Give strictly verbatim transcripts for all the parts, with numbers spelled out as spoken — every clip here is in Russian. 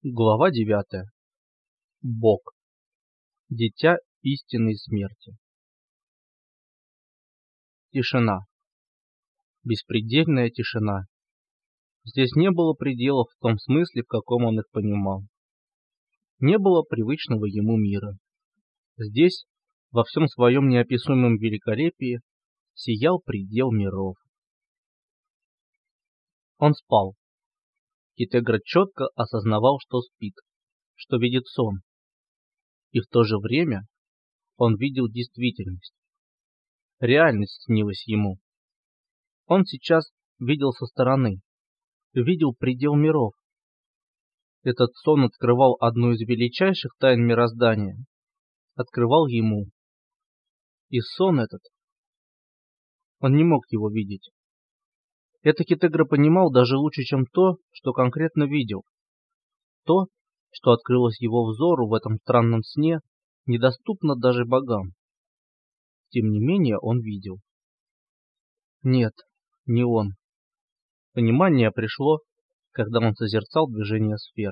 Глава девятая. Бог. Дитя истинной смерти. Тишина. Беспредельная тишина. Здесь не было пределов в том смысле, в каком он их понимал. Не было привычного ему мира. Здесь, во всем своем неописуемом великолепии, сиял предел миров. Он спал. Китегра четко осознавал, что спит, что видит сон. И в то же время он видел действительность. Реальность снилась ему. Он сейчас видел со стороны, видел предел миров. Этот сон открывал одну из величайших тайн мироздания, открывал ему. И сон этот, он не мог его видеть. Это Китегра понимал даже лучше, чем то, что конкретно видел. То, что открылось его взору в этом странном сне, недоступно даже богам. Тем не менее он видел. Нет, не он. Понимание пришло, когда он созерцал движение сфер.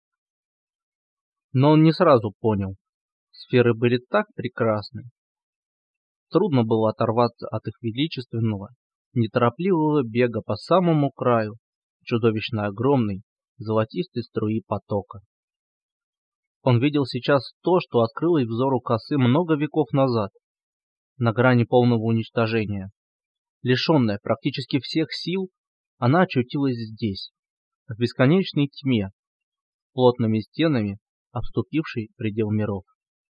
Но он не сразу понял. Сферы были так прекрасны. Трудно было оторваться от их величественного, неторопливого бега по самому краю чудовищно огромной, золотистой струи потока. Он видел сейчас то, что открылось взору косы много веков назад, на грани полного уничтожения. Лишенная практически всех сил, она очутилась здесь, в бесконечной тьме, плотными стенами, обступившей предел миров.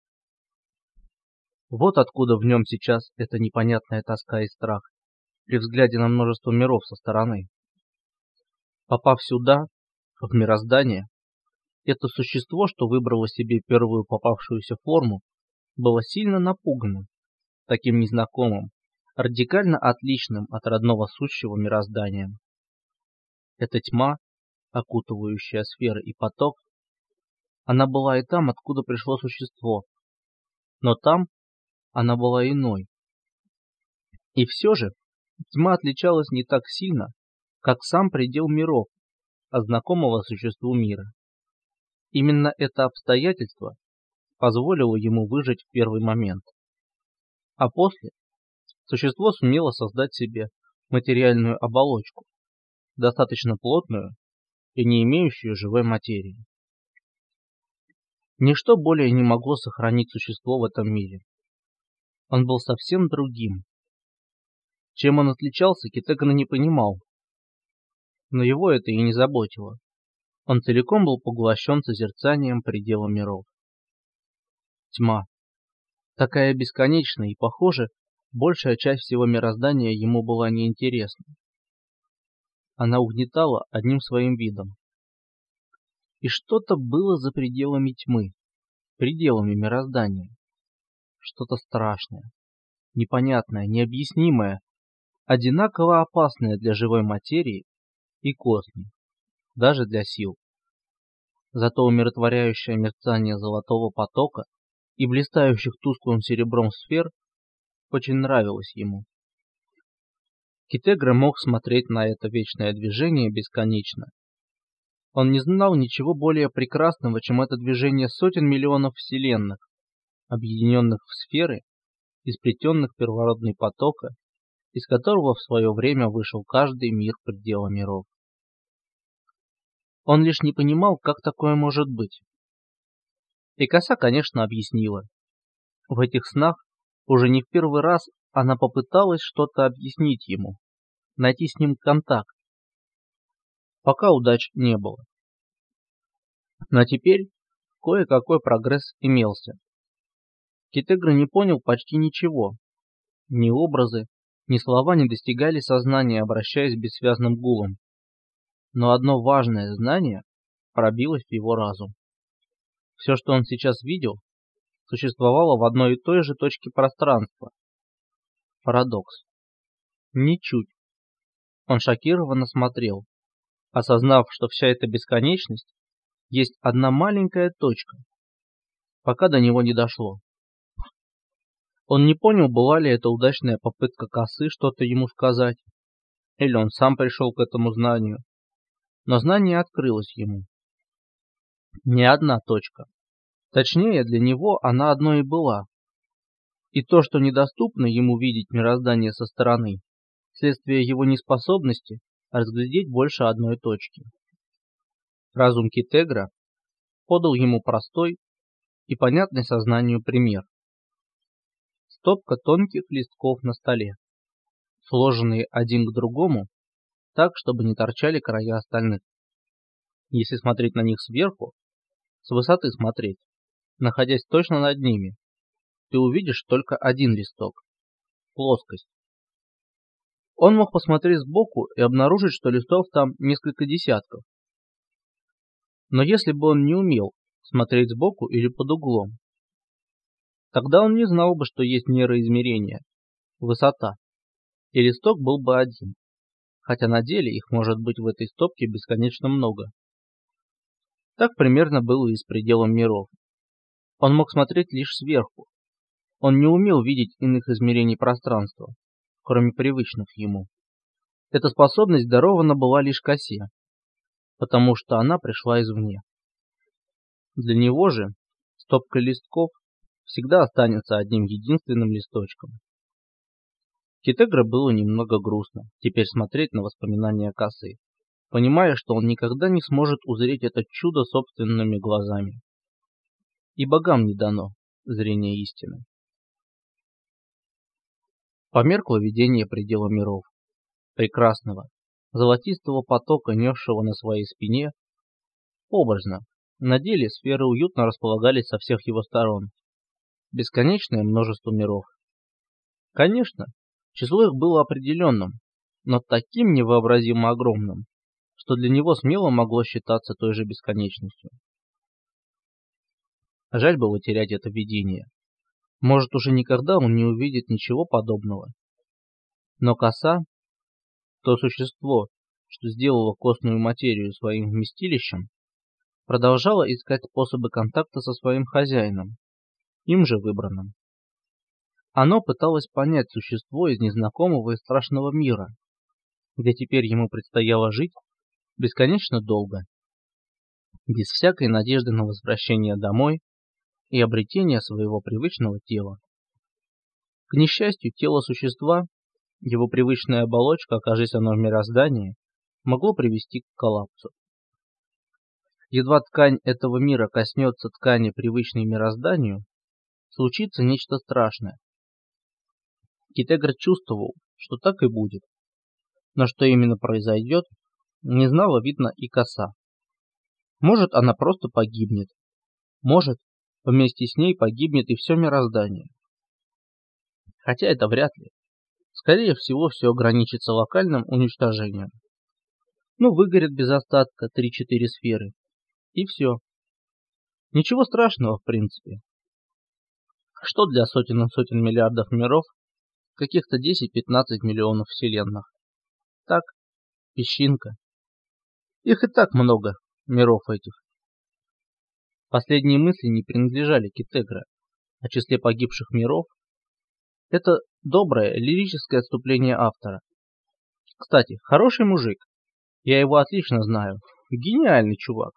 Вот откуда в нем сейчас эта непонятная тоска и страх, при взгляде на множество миров со стороны. Попав сюда, в мироздание, это существо, что выбрало себе первую попавшуюся форму, было сильно напугано, таким незнакомым, радикально отличным от родного сущего мироздания. Эта тьма, окутывающая сферы и поток, она была и там, откуда пришло существо, но там она была иной. И все же тьма отличалась не так сильно, как сам предел миров от знакомого существу мира. Именно это обстоятельство позволило ему выжить в первый момент. А после существо сумело создать себе материальную оболочку, достаточно плотную и не имеющую живой материи. Ничто более не могло сохранить существо в этом мире. Он был совсем другим. Чем он отличался, Китегра не понимал, но его это и не заботило. Он целиком был поглощен созерцанием предела миров. Тьма. Такая бесконечная и, похоже, большая часть всего мироздания ему была неинтересна. Она угнетала одним своим видом. И что-то было за пределами тьмы, пределами мироздания. Что-то страшное, непонятное, необъяснимое, одинаково опасное для живой материи и космии, даже для сил. Зато умиротворяющее мерцание золотого потока и блистающих тусклым серебром сфер очень нравилось ему. Китегра мог смотреть на это вечное движение бесконечно. Он не знал ничего более прекрасного, чем это движение сотен миллионов вселенных, объединенных в сферы и сплетенных в первородный потока, из которого в свое время вышел каждый мир предела миров. Он лишь не понимал, как такое может быть. И коса, конечно, объяснила. В этих снах уже не в первый раз она попыталась что-то объяснить ему, найти с ним контакт. Пока удач не было. Но теперь кое-какой прогресс имелся. Китегра не понял почти ничего. Ни образы, ни слова не достигали сознания, обращаясь бессвязным гулом. Но одно важное знание пробилось в его разум. Все, что он сейчас видел, существовало в одной и той же точке пространства. Парадокс. Ничуть. Он шокированно смотрел, осознав, что вся эта бесконечность есть одна маленькая точка, пока до него не дошло. Он не понял, была ли это удачная попытка косы что-то ему сказать, или он сам пришел к этому знанию, но знание открылось ему. Не одна точка. Точнее, для него она одной и была. И то, что недоступно ему видеть мироздание со стороны, следствие его неспособности разглядеть больше одной точки. Разум Китегра подал ему простой и понятный сознанию пример. Стопка тонких листков на столе, сложенные один к другому, так, чтобы не торчали края остальных. Если смотреть на них сверху, с высоты смотреть, находясь точно над ними, ты увидишь только один листок – плоскость. Он мог посмотреть сбоку и обнаружить, что листов там несколько десятков. Но если бы он не умел смотреть сбоку или под углом, тогда он не знал бы, что есть мероизмерение, высота, и листок был бы один, хотя на деле их может быть в этой стопке бесконечно много. Так примерно было и с пределом миров. Он мог смотреть лишь сверху. Он не умел видеть иных измерений пространства, кроме привычных ему. Эта способность дарована была лишь косе, потому что она пришла извне. Для него же стопка листков всегда останется одним единственным листочком. Китегра было немного грустно теперь смотреть на воспоминания косы, понимая, что он никогда не сможет узреть это чудо собственными глазами. И богам не дано зрение истины. Померкло видение предела миров, прекрасного, золотистого потока, несшего на своей спине, образно. На деле сферы уютно располагались со всех его сторон. Бесконечное множество миров. Конечно, число их было определенным, но таким невообразимо огромным, что для него смело могло считаться той же бесконечностью. Жаль было терять это видение. Может, уже никогда он не увидит ничего подобного. Но коса, то существо, что сделало костную материю своим вместилищем, продолжала искать способы контакта со своим хозяином, им же выбранным. Оно пыталось понять существо из незнакомого и страшного мира, где теперь ему предстояло жить бесконечно долго, без всякой надежды на возвращение домой и обретение своего привычного тела. К несчастью, тело существа, его привычная оболочка, окажись оно в мироздании, могло привести к коллапсу. Едва ткань этого мира коснется ткани, привычной мирозданию, случится нечто страшное. Китегра чувствовал, что так и будет, но что именно произойдет, не знала, видно, и коса. Может, она просто погибнет, может, вместе с ней погибнет и все мироздание. Хотя это вряд ли. Скорее всего, все ограничится локальным уничтожением. Ну, выгорят без остатка три-четыре сферы. И все. Ничего страшного, в принципе. Что для сотен и сотен миллиардов миров, каких-то десять-пятнадцать миллионов вселенных. Так, песчинка. Их и так много, миров этих. Последние мысли не принадлежали Китегра о числе погибших миров. Это доброе лирическое отступление автора. Кстати, хороший мужик. Я его отлично знаю. Гениальный чувак.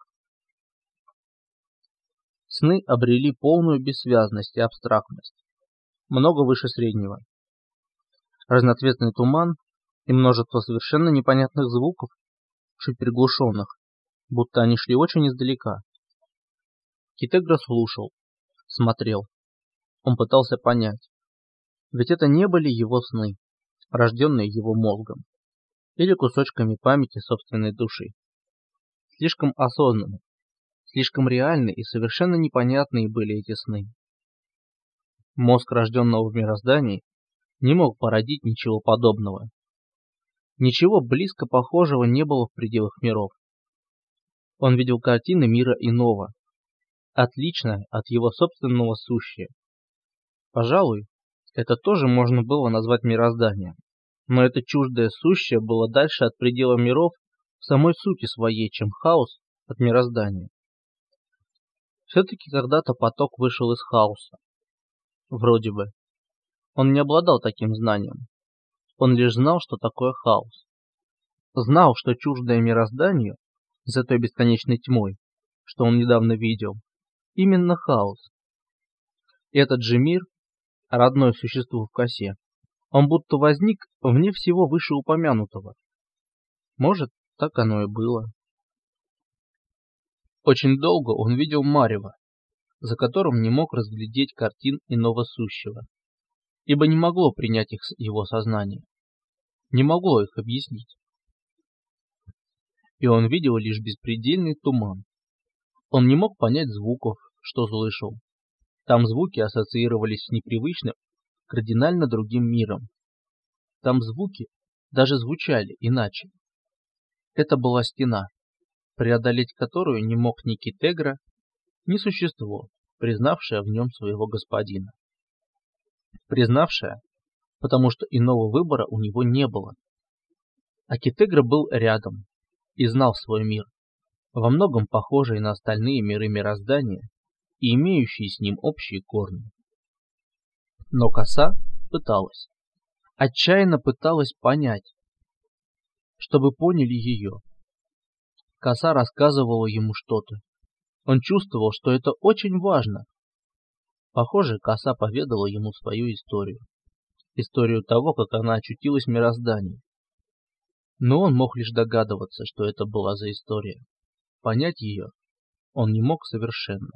Сны обрели полную бессвязность и абстрактность. Много выше среднего. Разноцветный туман и множество совершенно непонятных звуков, чуть приглушенных, будто они шли очень издалека. Китегра слушал, смотрел. Он пытался понять. Ведь это не были его сны, рожденные его мозгом, или кусочками памяти собственной души. Слишком осознанны, слишком реальны и совершенно непонятные были эти сны. Мозг, рожденного в мироздании, не мог породить ничего подобного. Ничего близко похожего не было в пределах миров. Он видел картины мира иного, отличное от его собственного сущее. Пожалуй, это тоже можно было назвать мирозданием, но это чуждое сущее было дальше от предела миров в самой сути своей, чем хаос от мироздания. Все-таки когда-то поток вышел из хаоса. Вроде бы. Он не обладал таким знанием. Он лишь знал, что такое хаос. Знал, что чуждое мирозданию, за той бесконечной тьмой, что он недавно видел, именно хаос. Этот же мир, родной существу в косе, он будто возник вне всего вышеупомянутого. Может, так оно и было. Очень долго он видел марево, за которым не мог разглядеть картин иного сущего, ибо не могло принять их его сознание, не могло их объяснить. И он видел лишь беспредельный туман. Он не мог понять звуков, что слышал. Там звуки ассоциировались с непривычным, кардинально другим миром. Там звуки даже звучали иначе. Это была стена, преодолеть которую не мог ни Китегра, ни существо, признавшее в нем своего господина. Признавшее, потому что иного выбора у него не было. А Китегра был рядом и знал свой мир, во многом похожий на остальные миры мироздания и имеющие с ним общие корни. Но коса пыталась, отчаянно пыталась понять, чтобы поняли ее. Коса рассказывала ему что-то. Он чувствовал, что это очень важно. Похоже, коса поведала ему свою историю. Историю того, как она очутилась в мироздании. Но он мог лишь догадываться, что это была за история. Понять ее он не мог совершенно.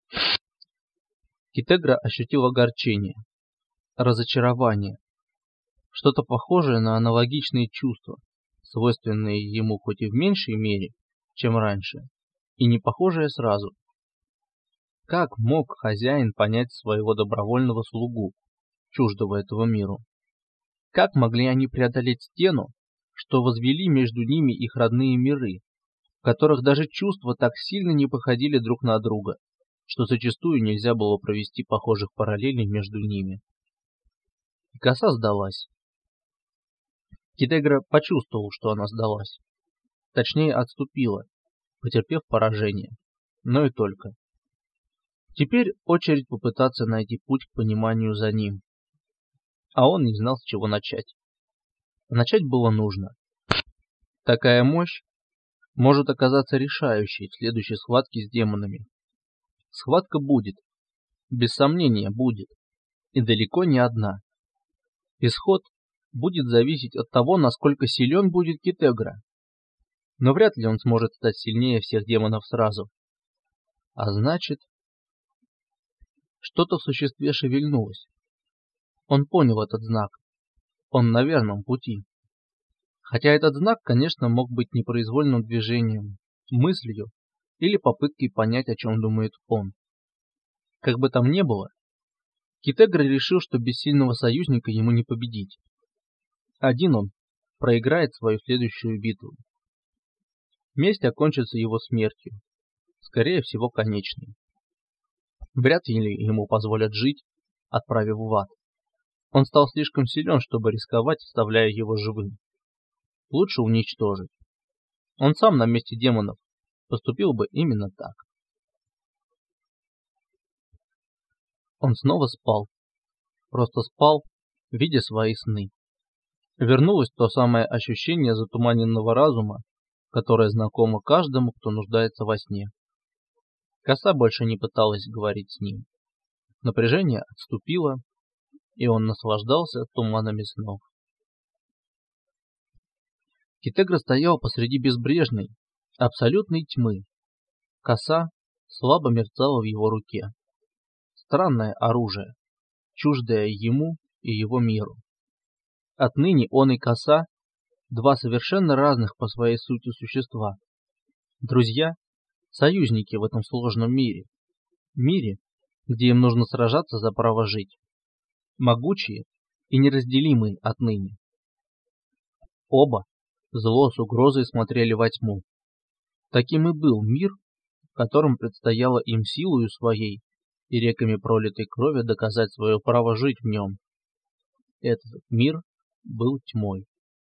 Китегра ощутил огорчение, разочарование, что-то похожее на аналогичные чувства, свойственные ему хоть и в меньшей мере, чем раньше, и не похожее сразу. Как мог хозяин понять своего добровольного слугу, чуждого этого миру? Как могли они преодолеть стену, что возвели между ними их родные миры, в которых даже чувства так сильно не походили друг на друга, что зачастую нельзя было провести похожих параллелей между ними? И коса сдалась. Китегра почувствовал, что она сдалась. Точнее, отступила, потерпев поражение. Но и только. Теперь очередь попытаться найти путь к пониманию за ним. А он не знал, с чего начать. Начать было нужно. Такая мощь может оказаться решающей в следующей схватке с демонами. Схватка будет. Без сомнения будет. И далеко не одна. Исход будет зависеть от того, насколько силен будет Китегра. Но вряд ли он сможет стать сильнее всех демонов сразу. А значит, что-то в существе шевельнулось. Он понял этот знак. Он на верном пути. Хотя этот знак, конечно, мог быть непроизвольным движением, мыслью или попыткой понять, о чем думает он. Как бы там ни было, Китегра решил, что без сильного союзника ему не победить. Один он проиграет свою следующую битву. Месть окончится его смертью, скорее всего конечной. Вряд ли ему позволят жить, отправив в ад. Он стал слишком силен, чтобы рисковать, оставляя его живым. Лучше уничтожить. Он сам на месте демонов поступил бы именно так. Он снова спал. Просто спал, видя свои сны. Вернулось то самое ощущение затуманенного разума, которое знакомо каждому, кто нуждается во сне. Коса больше не пыталась говорить с ним. Напряжение отступило, и он наслаждался туманами снов. Китегра стоял посреди безбрежной, абсолютной тьмы. Коса слабо мерцала в его руке. Странное оружие, чуждое ему и его миру. Отныне он и коса — два совершенно разных по своей сути существа. Друзья, союзники в этом сложном мире. Мире, где им нужно сражаться за право жить. Могучие и неразделимые отныне. Оба зло с угрозой смотрели во тьму. Таким и был мир, в котором предстояло им силою своей и реками пролитой крови доказать свое право жить в нем. Этот мир был тьмой.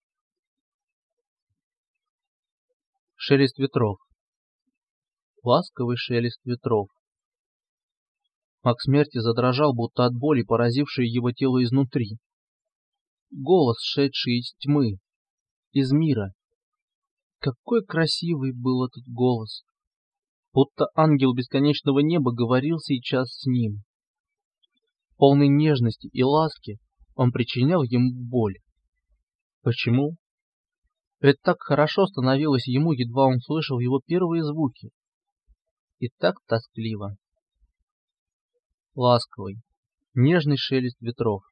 Шелест ветров. Ласковый шелест ветров. Маг смерти задрожал, будто от боли, поразившей его тело изнутри. Голос, шедший из тьмы, из мира. Какой красивый был этот голос! Будто ангел бесконечного неба говорил сейчас с ним. Полной нежности и ласки он причинял ему боль. Почему? Ведь так хорошо становилось ему, едва он слышал его первые звуки. И так тоскливо. Ласковый, нежный шелест ветров.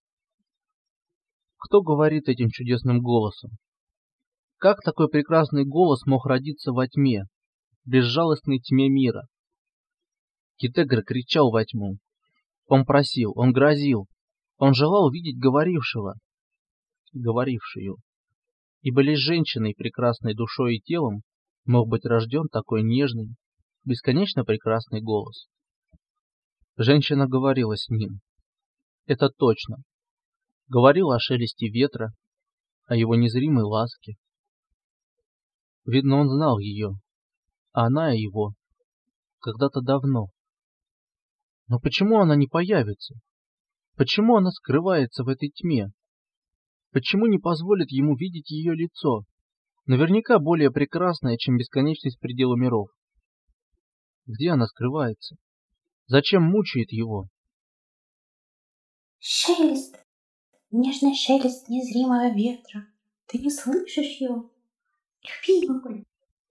Кто говорит этим чудесным голосом? Как такой прекрасный голос мог родиться во тьме, в безжалостной тьме мира? Китегра кричал во тьму. Он просил, он грозил, он желал видеть говорившего, говорившую. Ибо лишь женщиной, прекрасной душой и телом, мог быть рожден такой нежный, бесконечно прекрасный голос. Женщина говорила с ним. Это точно. Говорила о шелесте ветра, о его незримой ласке. Видно, он знал ее, а она его, когда-то давно. Но почему она не появится? Почему она скрывается в этой тьме? Почему не позволит ему видеть ее лицо, наверняка более прекрасное, чем бесконечность предела миров? Где она скрывается? Зачем мучает его? Шелест, нежный шелест незримого ветра. Ты не слышишь его? Любимый.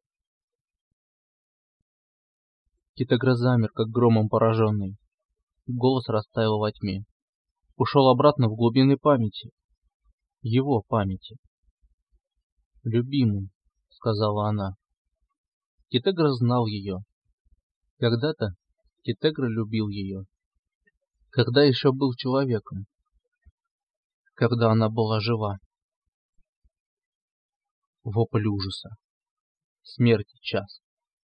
Китегра замер, как громом пораженный. Голос растаял во тьме. Ушел обратно в глубины памяти. Его памяти. «Любимый», — сказала она. Китегра знал ее. Когда-то Китегра любил ее. Когда еще был человеком. Когда она была жива. Вопль ужаса. Смерти час.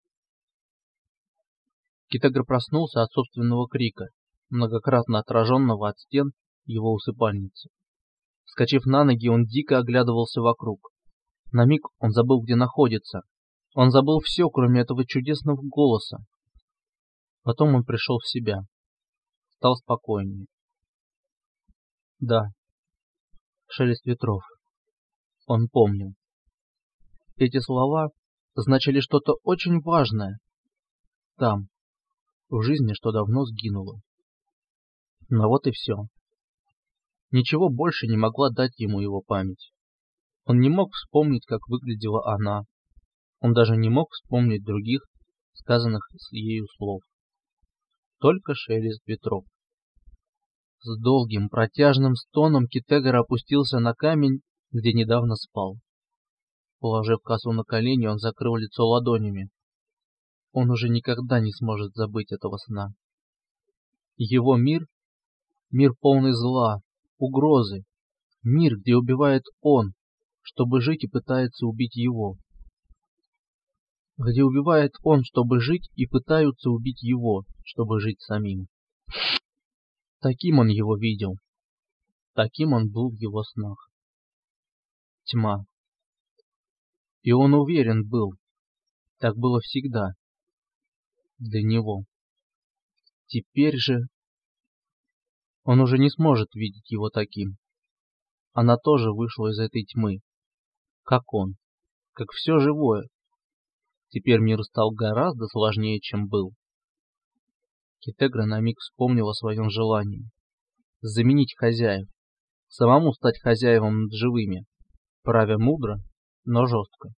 Китегра проснулся от собственного крика, многократно отраженного от стен его усыпальницы. Вскочив на ноги, он дико оглядывался вокруг. На миг он забыл, где находится. Он забыл все, кроме этого чудесного голоса. Потом он пришел в себя. Стал спокойнее. Да, шелест ветров. Он помнил. Эти слова значили что-то очень важное. Там, в жизни, что давно сгинуло. Но вот и все. Ничего больше не могла дать ему его память. Он не мог вспомнить, как выглядела она. Он даже не мог вспомнить других, сказанных с ею слов. Только шелест ветров. С долгим протяжным стоном Китегра опустился на камень, где недавно спал. Положив косу на колени, он закрыл лицо ладонями. Он уже никогда не сможет забыть этого сна. Его мир — мир полный зла, угрозы. Мир, где убивает он, чтобы жить, и пытается убить его. Где убивает он, чтобы жить, и пытаются убить его, чтобы жить самим. Таким он его видел. Таким он был в его снах. Тьма. И он уверен был. Так было всегда. Для него. Теперь же он уже не сможет видеть его таким. Она тоже вышла из этой тьмы. Как он. Как все живое. Теперь мир стал гораздо сложнее, чем был. Китегра на миг вспомнил о своем желании. Заменить хозяев. Самому стать хозяевом над живыми. Правя мудро, но жестко.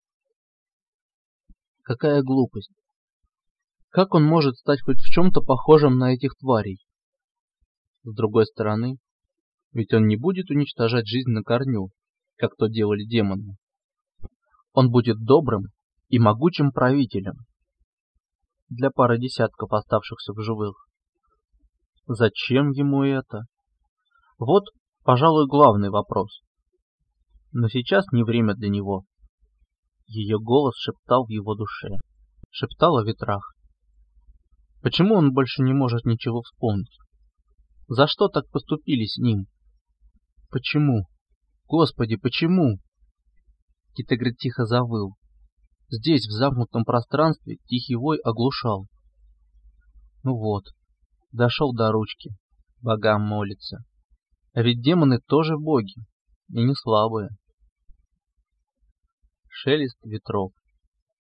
Какая глупость. Как он может стать хоть в чем-то похожим на этих тварей? С другой стороны, ведь он не будет уничтожать жизнь на корню, как то делали демоны. Он будет добрым и могучим правителем для пары десятков оставшихся в живых. Зачем ему это? Вот, пожалуй, главный вопрос. Но сейчас не время для него. Ее голос шептал в его душе. Шептал о ветрах. Почему он больше не может ничего вспомнить? За что так поступили с ним? Почему? Господи, почему? Китегра тихо завыл. Здесь, в замкнутом пространстве, тихий вой оглушал. Ну вот, дошел до ручки. Богам молится. А ведь демоны тоже боги, и не слабые. Шелест ветров.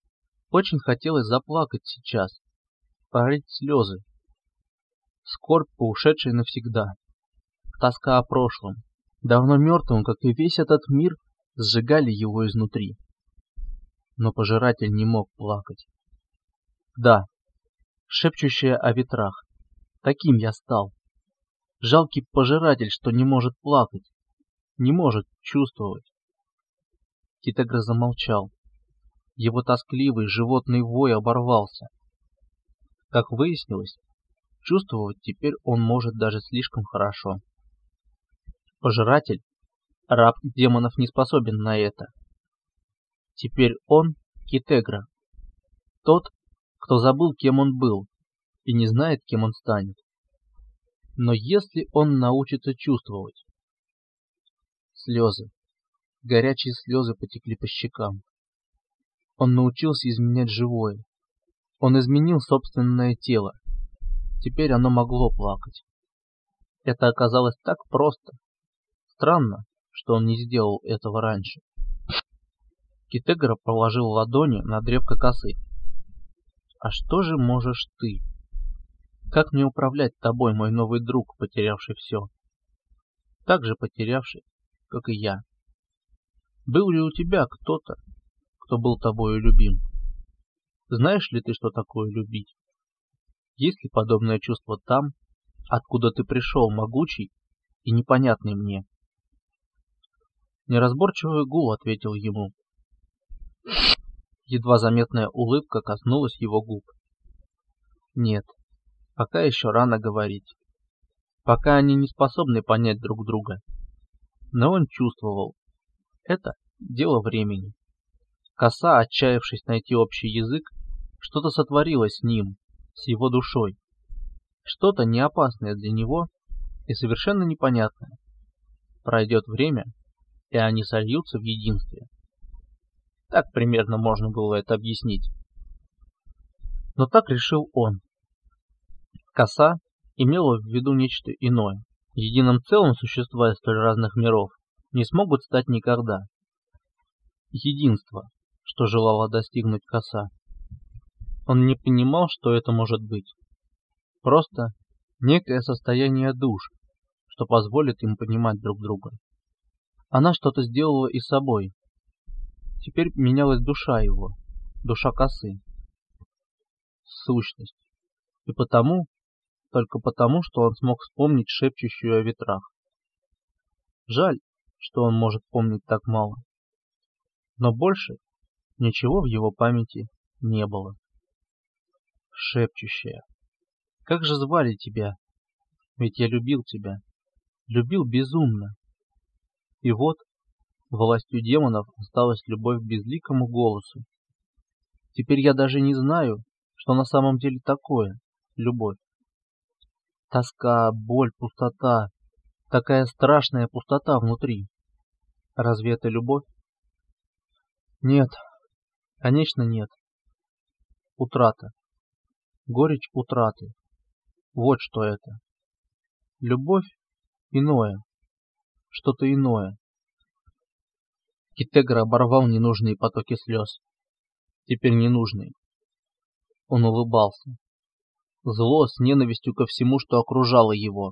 Очень хотелось заплакать сейчас, пролить слезы. Скорбь по ушедшей навсегда, тоска о прошлом, давно мертвым, как и весь этот мир, сжигали его изнутри. Но пожиратель не мог плакать. Да, шепчущая о ветрах, таким я стал. Жалкий пожиратель, что не может плакать, не может чувствовать. Китегра замолчал. Его тоскливый животный вой оборвался. Как выяснилось, чувствовать теперь он может даже слишком хорошо. Пожиратель, раб демонов, не способен на это. Теперь он Китегра, тот, кто забыл, кем он был, и не знает, кем он станет. Но если он научится чувствовать... Слезы, горячие слезы потекли по щекам. Он научился изменять живое. Он изменил собственное тело. Теперь оно могло плакать. Это оказалось так просто. Странно, что он не сделал этого раньше. Китегра положил ладони на древко косы. «А что же можешь ты? Как мне управлять тобой, мой новый друг, потерявший все? Так же потерявший, как и я. Был ли у тебя кто-то, кто был тобою любим? Знаешь ли ты, что такое любить? Есть ли подобное чувство там, откуда ты пришел, могучий и непонятный мне?» Неразборчивый гул ответил ему. Едва заметная улыбка коснулась его губ. Нет, пока еще рано говорить. Пока они не способны понять друг друга. Но он чувствовал. Это дело времени. Коса, отчаявшись найти общий язык, что-то сотворила с ним, с его душой. Что-то неопасное для него и совершенно непонятное. Пройдет время, и они сольются в единстве. Так примерно можно было это объяснить. Но так решил он. Коса имела в виду нечто иное. Единым целым существа из столь разных миров не смогут стать никогда. Единство, что желала достигнуть коса. Он не понимал, что это может быть. Просто некое состояние душ, что позволит им понимать друг друга. Она что-то сделала и с собой. Теперь менялась душа его, душа косы. Сущность. И потому, только потому, что он смог вспомнить шепчущую о ветрах. Жаль, что он может помнить так мало. Но больше ничего в его памяти не было. Шепчущая. Как же звали тебя? Ведь я любил тебя. Любил безумно. И вот, властью демонов осталась любовь к безликому голосу. Теперь я даже не знаю, что на самом деле такое любовь. Тоска, боль, пустота. Такая страшная пустота внутри. Разве это любовь? Нет, конечно нет. Утрата. Горечь утраты. Вот что это. Любовь иное. Что-то иное. Китегра оборвал ненужные потоки слез. Теперь ненужные. Он улыбался. Зло с ненавистью ко всему, что окружало его.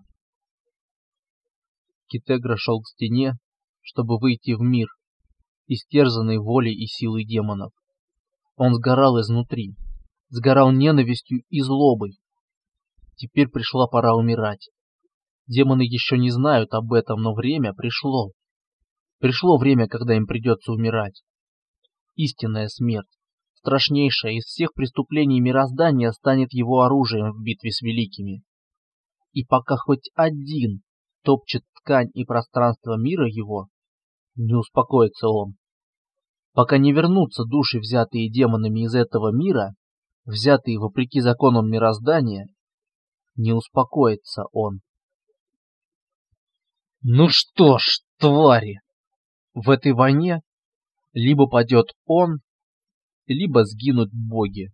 Китегра шел к стене, чтобы выйти в мир, истерзанный волей и силой демонов. Он сгорал изнутри, сгорал ненавистью и злобой. Теперь пришла пора умирать. Демоны еще не знают об этом, но время пришло. Пришло время, когда им придется умирать. Истинная смерть, страшнейшая из всех преступлений мироздания, станет его оружием в битве с великими. И пока хоть один топчет ткань и пространство мира его, не успокоится он. Пока не вернутся души, взятые демонами из этого мира, взятые вопреки законам мироздания, не успокоится он. Ну что ж, твари, в этой войне либо падет он, либо сгинут боги.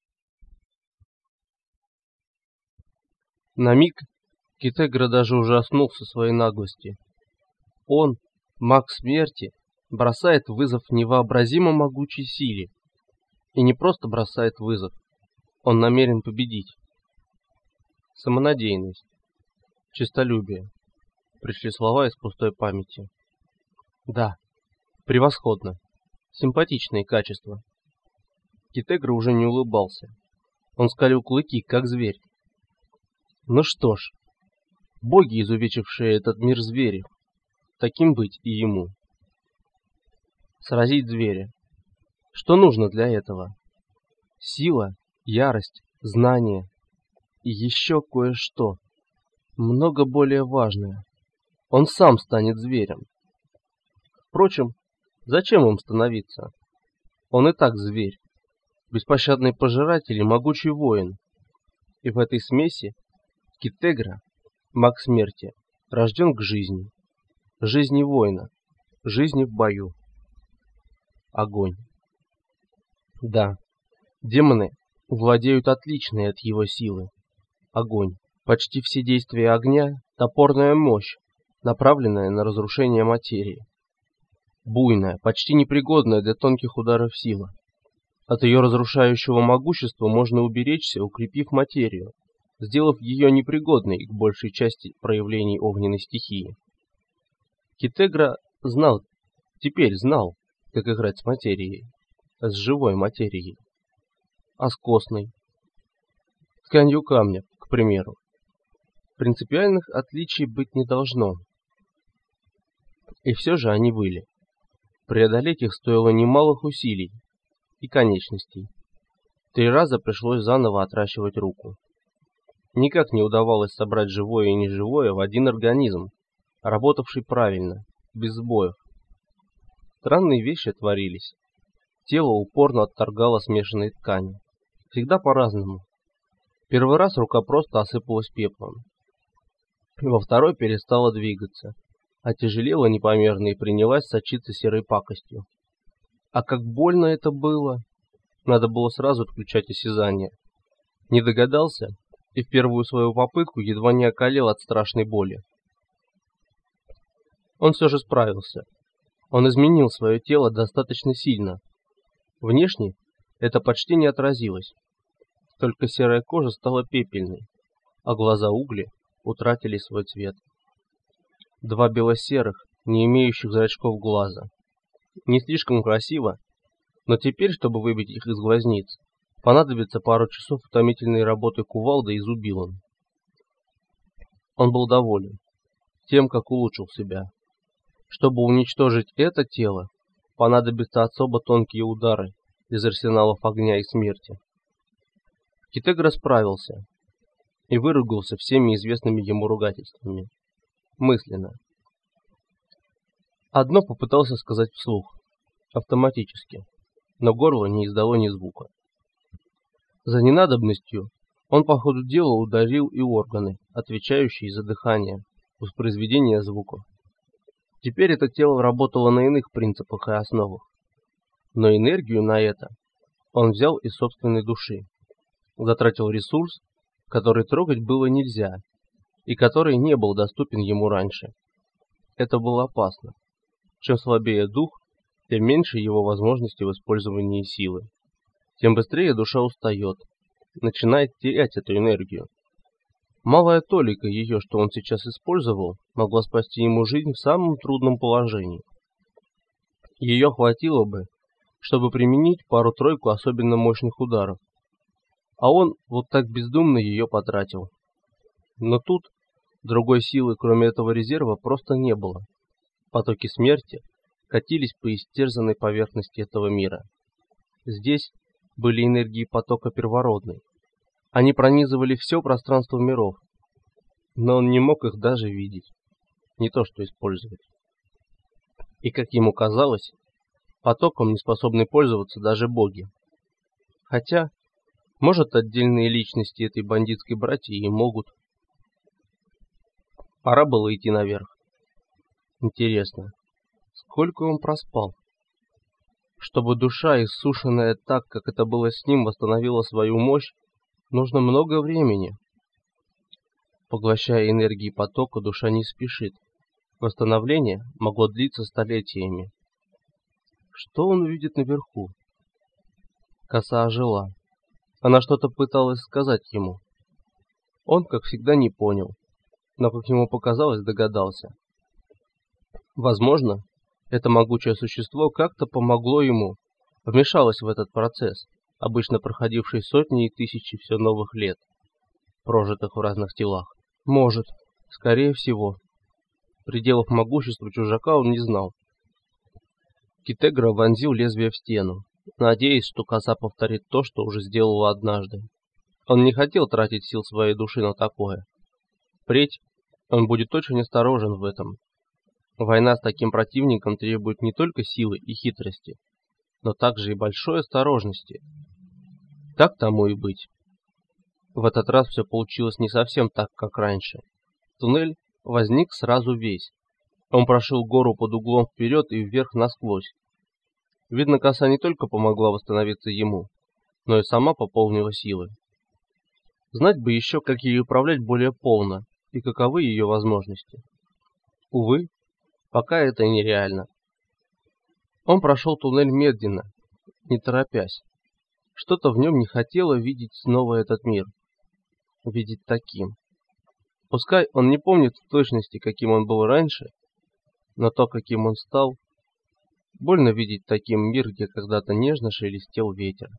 На миг Китегра даже ужаснулся своей наглости. Он, маг смерти, бросает вызов невообразимо могучей силе. И не просто бросает вызов, он намерен победить. Самонадеянность, честолюбие. Пришли слова из пустой памяти. Да, превосходно. Симпатичные качества. Китегра уже не улыбался. Он скалил клыки, как зверь. Ну что ж, боги, изувечившие этот мир зверей, таким быть и ему. Сразить зверя. Что нужно для этого? Сила, ярость, знание и еще кое-что, много более важное. Он сам станет зверем. Впрочем, зачем им становиться? Он и так зверь, беспощадный пожиратель и могучий воин. И в этой смеси Китегра, маг смерти, рожден к жизни. Жизни воина, жизни в бою. Огонь. Да, демоны владеют отличной от его силы. Огонь. Почти все действия огня – топорная мощь, направленная на разрушение материи. Буйная, почти непригодная для тонких ударов сила. От ее разрушающего могущества можно уберечься, укрепив материю, сделав ее непригодной к большей части проявлений огненной стихии. Китегра знал, теперь знал, как играть с материей, с живой материей. А с костной? Тканью камня, к примеру. Принципиальных отличий быть не должно. И все же они были. Преодолеть их стоило немалых усилий и конечностей. Три раза пришлось заново отращивать руку. Никак не удавалось собрать живое и неживое в один организм, работавший правильно, без сбоев. Странные вещи творились. Тело упорно отторгало смешанные ткани. Всегда по-разному. Первый раз рука просто осыпалась пеплом. Во второй перестала двигаться, отяжелела непомерно и принялась сочиться серой пакостью. А как больно это было! Надо было сразу отключать осязание. Не догадался и в первую свою попытку едва не околел от страшной боли. Он все же справился. Он изменил свое тело достаточно сильно. Внешне это почти не отразилось. Только серая кожа стала пепельной, а глаза угли утратили свой цвет. Два бело-серых, не имеющих зрачков глаза. Не слишком красиво, но теперь, чтобы выбить их из глазниц, понадобится пару часов утомительной работы кувалдой и зубилом. Он был доволен тем, как улучшил себя. Чтобы уничтожить это тело, понадобятся особо тонкие удары из арсеналов огня и смерти. Китегра справился и выругался всеми известными ему ругательствами. Мысленно. Одно попытался сказать вслух, автоматически, но горло не издало ни звука. За ненадобностью он по ходу дела ударил и органы, отвечающие за дыхание, воспроизведение звуков. Теперь это тело работало на иных принципах и основах, но энергию на это он взял из собственной души, затратил ресурс, который трогать было нельзя, и который не был доступен ему раньше. Это было опасно. Чем слабее дух, тем меньше его возможности в использовании силы. Тем быстрее душа устает, начинает терять эту энергию. Малая толика ее, что он сейчас использовал, могла спасти ему жизнь в самом трудном положении. Ее хватило бы, чтобы применить пару-тройку особенно мощных ударов. А он вот так бездумно ее потратил. Но тут другой силы, кроме этого резерва, просто не было. Потоки смерти катились по истерзанной поверхности этого мира. Здесь были энергии потока первородной. Они пронизывали все пространство миров, но он не мог их даже видеть, не то что использовать. И, как ему казалось, потоком не способны пользоваться даже боги. Хотя, может, отдельные личности этой бандитской братьи и могут. Пора было идти наверх. Интересно, сколько он проспал? Чтобы душа, иссушенная так, как это было с ним, восстановила свою мощь, нужно много времени. Поглощая энергии потока, душа не спешит. Восстановление могло длиться столетиями. Что он увидит наверху? Коса ожила. Она что-то пыталась сказать ему. Он, как всегда, не понял, но, как ему показалось, догадался. Возможно, это могучее существо как-то помогло ему, вмешалось в этот процесс, обычно проходивший сотни и тысячи все новых лет, прожитых в разных телах. Может, скорее всего. Пределов могущества чужака он не знал. Китегра вонзил лезвие в стену, надеясь, что коса повторит то, что уже сделала однажды. Он не хотел тратить сил своей души на такое. Впредь он будет очень осторожен в этом. Война с таким противником требует не только силы и хитрости, но также и большой осторожности. Так тому и быть. В этот раз все получилось не совсем так, как раньше. Туннель возник сразу весь. Он прошил гору под углом вперед и вверх насквозь. Видно, коса не только помогла восстановиться ему, но и сама пополнила силы. Знать бы еще, как ее управлять более полно, и каковы ее возможности. Увы, пока это нереально. Он прошел туннель медленно, не торопясь. Что-то в нем не хотело видеть снова этот мир. Видеть таким. Пускай он не помнит в точности, каким он был раньше, но то, каким он стал, больно видеть таким мир, где когда-то нежно шелестел ветер.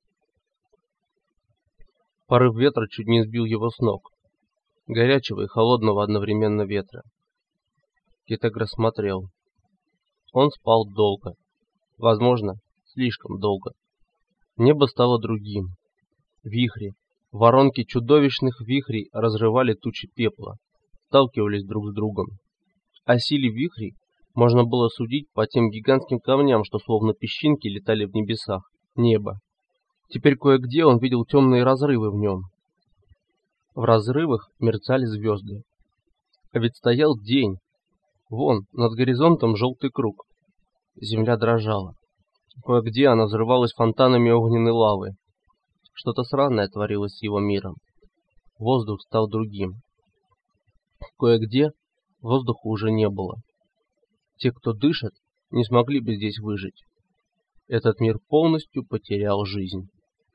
Порыв ветра чуть не сбил его с ног. Горячего и холодного одновременно ветра. Китегра смотрел. Он спал долго. Возможно, слишком долго. Небо стало другим. Вихри, воронки чудовищных вихрей разрывали тучи пепла, сталкивались друг с другом. О силе вихрей можно было судить по тем гигантским камням, что словно песчинки летали в небесах, небо. Теперь кое-где он видел темные разрывы в нем. В разрывах мерцали звезды. А ведь стоял день. Вон, над горизонтом желтый круг. Земля дрожала. Кое-где она взрывалась фонтанами огненной лавы. Что-то странное творилось с его миром. Воздух стал другим. Кое-где воздуха уже не было. Те, кто дышит, не смогли бы здесь выжить. Этот мир полностью потерял жизнь.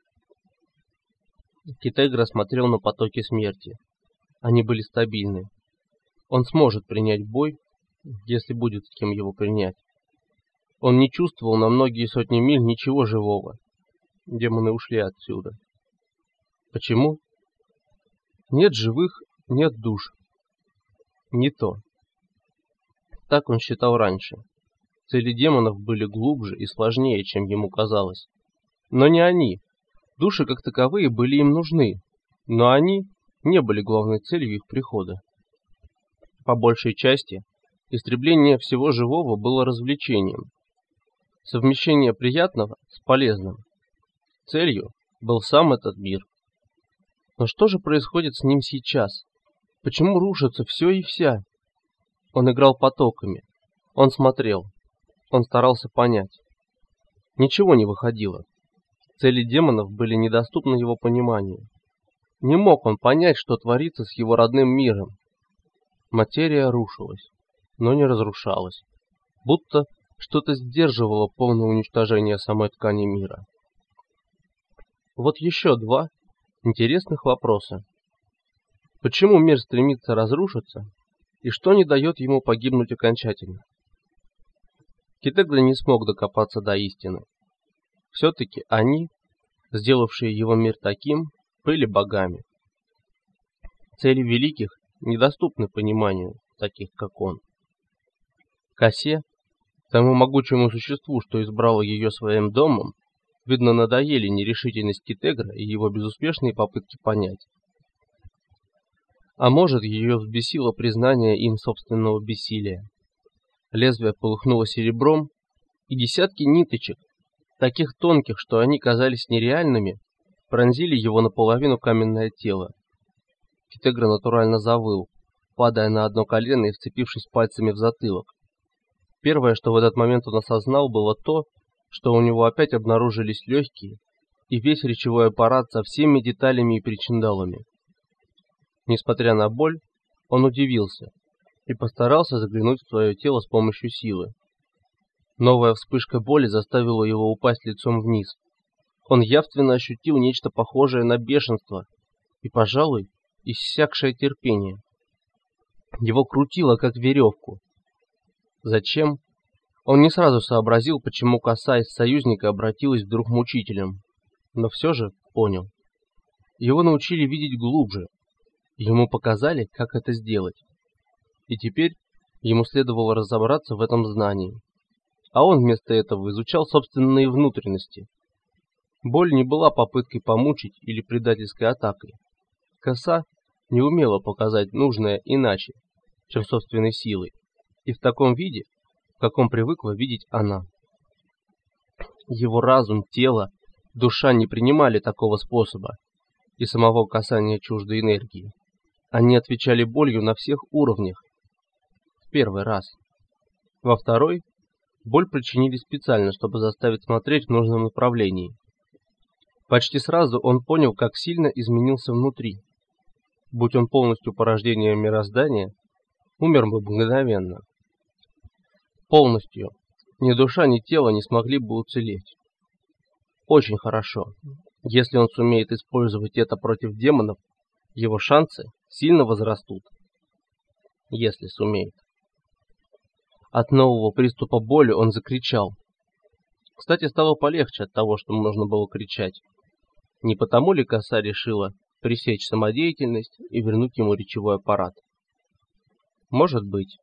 Китегра смотрел на потоки смерти. Они были стабильны. Он сможет принять бой, если будет с кем его принять. Он не чувствовал на многие сотни миль ничего живого. Демоны ушли отсюда. Почему? Нет живых, нет душ. Не то. Так он считал раньше. Цели демонов были глубже и сложнее, чем ему казалось. Но не они. Души как таковые были им нужны, но они не были главной целью их прихода. По большей части, истребление всего живого было развлечением. Совмещение приятного с полезным. Целью был сам этот мир. Но что же происходит с ним сейчас? Почему рушится все и вся? Он играл потоками. Он смотрел. Он старался понять. Ничего не выходило. Цели демонов были недоступны его пониманию. Не мог он понять, что творится с его родным миром. Материя рушилась, но не разрушалась. Будто что-то сдерживало полное уничтожение самой ткани мира. Вот еще два интересных вопроса. Почему мир стремится разрушиться, и что не дает ему погибнуть окончательно? Китегра не смог докопаться до истины. Все-таки они, сделавшие его мир таким, были богами. Цели великих недоступны пониманию таких, как он. Косе, тому могучему существу, что избрало ее своим домом, видно, надоели нерешительность Китегра и его безуспешные попытки понять. А может, ее взбесило признание им собственного бессилия. Лезвие полыхнуло серебром, и десятки ниточек, таких тонких, что они казались нереальными, пронзили его наполовину каменное тело. Китегра натурально завыл, падая на одно колено и вцепившись пальцами в затылок. Первое, что в этот момент он осознал, было то, что у него опять обнаружились легкие и весь речевой аппарат со всеми деталями и причиндалами. Несмотря на боль, он удивился и постарался заглянуть в свое тело с помощью силы. Новая вспышка боли заставила его упасть лицом вниз. Он явственно ощутил нечто похожее на бешенство и, пожалуй, иссякшее терпение. Его крутило, как веревку. Зачем? Он не сразу сообразил, почему коса из союзника обратилась вдруг мучителем, но все же понял. Его научили видеть глубже. Ему показали, как это сделать. И теперь ему следовало разобраться в этом знании. А он вместо этого изучал собственные внутренности. Боль не была попыткой помучить или предательской атакой. Коса не умела показать нужное иначе, чем собственной силой, и в таком виде, в каком привыкла видеть она. Его разум, тело, душа не принимали такого способа и самого касания чуждой энергии. Они отвечали болью на всех уровнях. В первый раз. Во второй боль причинили специально, чтобы заставить смотреть в нужном направлении. Почти сразу он понял, как сильно изменился внутри. Будь он полностью порождением мироздания, умер бы мгновенно. Полностью. Ни душа, ни тело не смогли бы уцелеть. Очень хорошо. Если он сумеет использовать это против демонов, его шансы сильно возрастут. Если сумеет. От нового приступа боли он закричал. Кстати, стало полегче от того, что можно было кричать. Не потому ли коса решила пресечь самодеятельность и вернуть ему речевой аппарат? Может быть.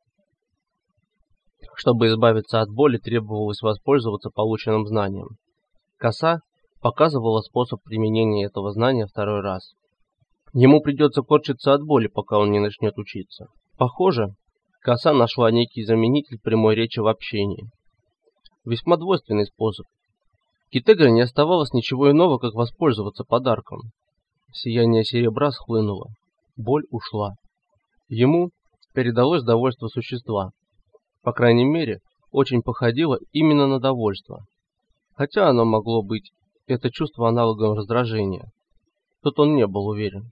Чтобы избавиться от боли, требовалось воспользоваться полученным знанием. Коса показывала способ применения этого знания второй раз. Ему придется корчиться от боли, пока он не начнет учиться. Похоже, коса нашла некий заменитель прямой речи в общении. Весьма двойственный способ. Китегре не оставалось ничего иного, как воспользоваться подарком. Сияние серебра схлынуло. Боль ушла. Ему передалось довольство существа. По крайней мере, очень походило именно на довольство. Хотя оно могло быть, это чувство аналогом раздражения. Тут он не был уверен.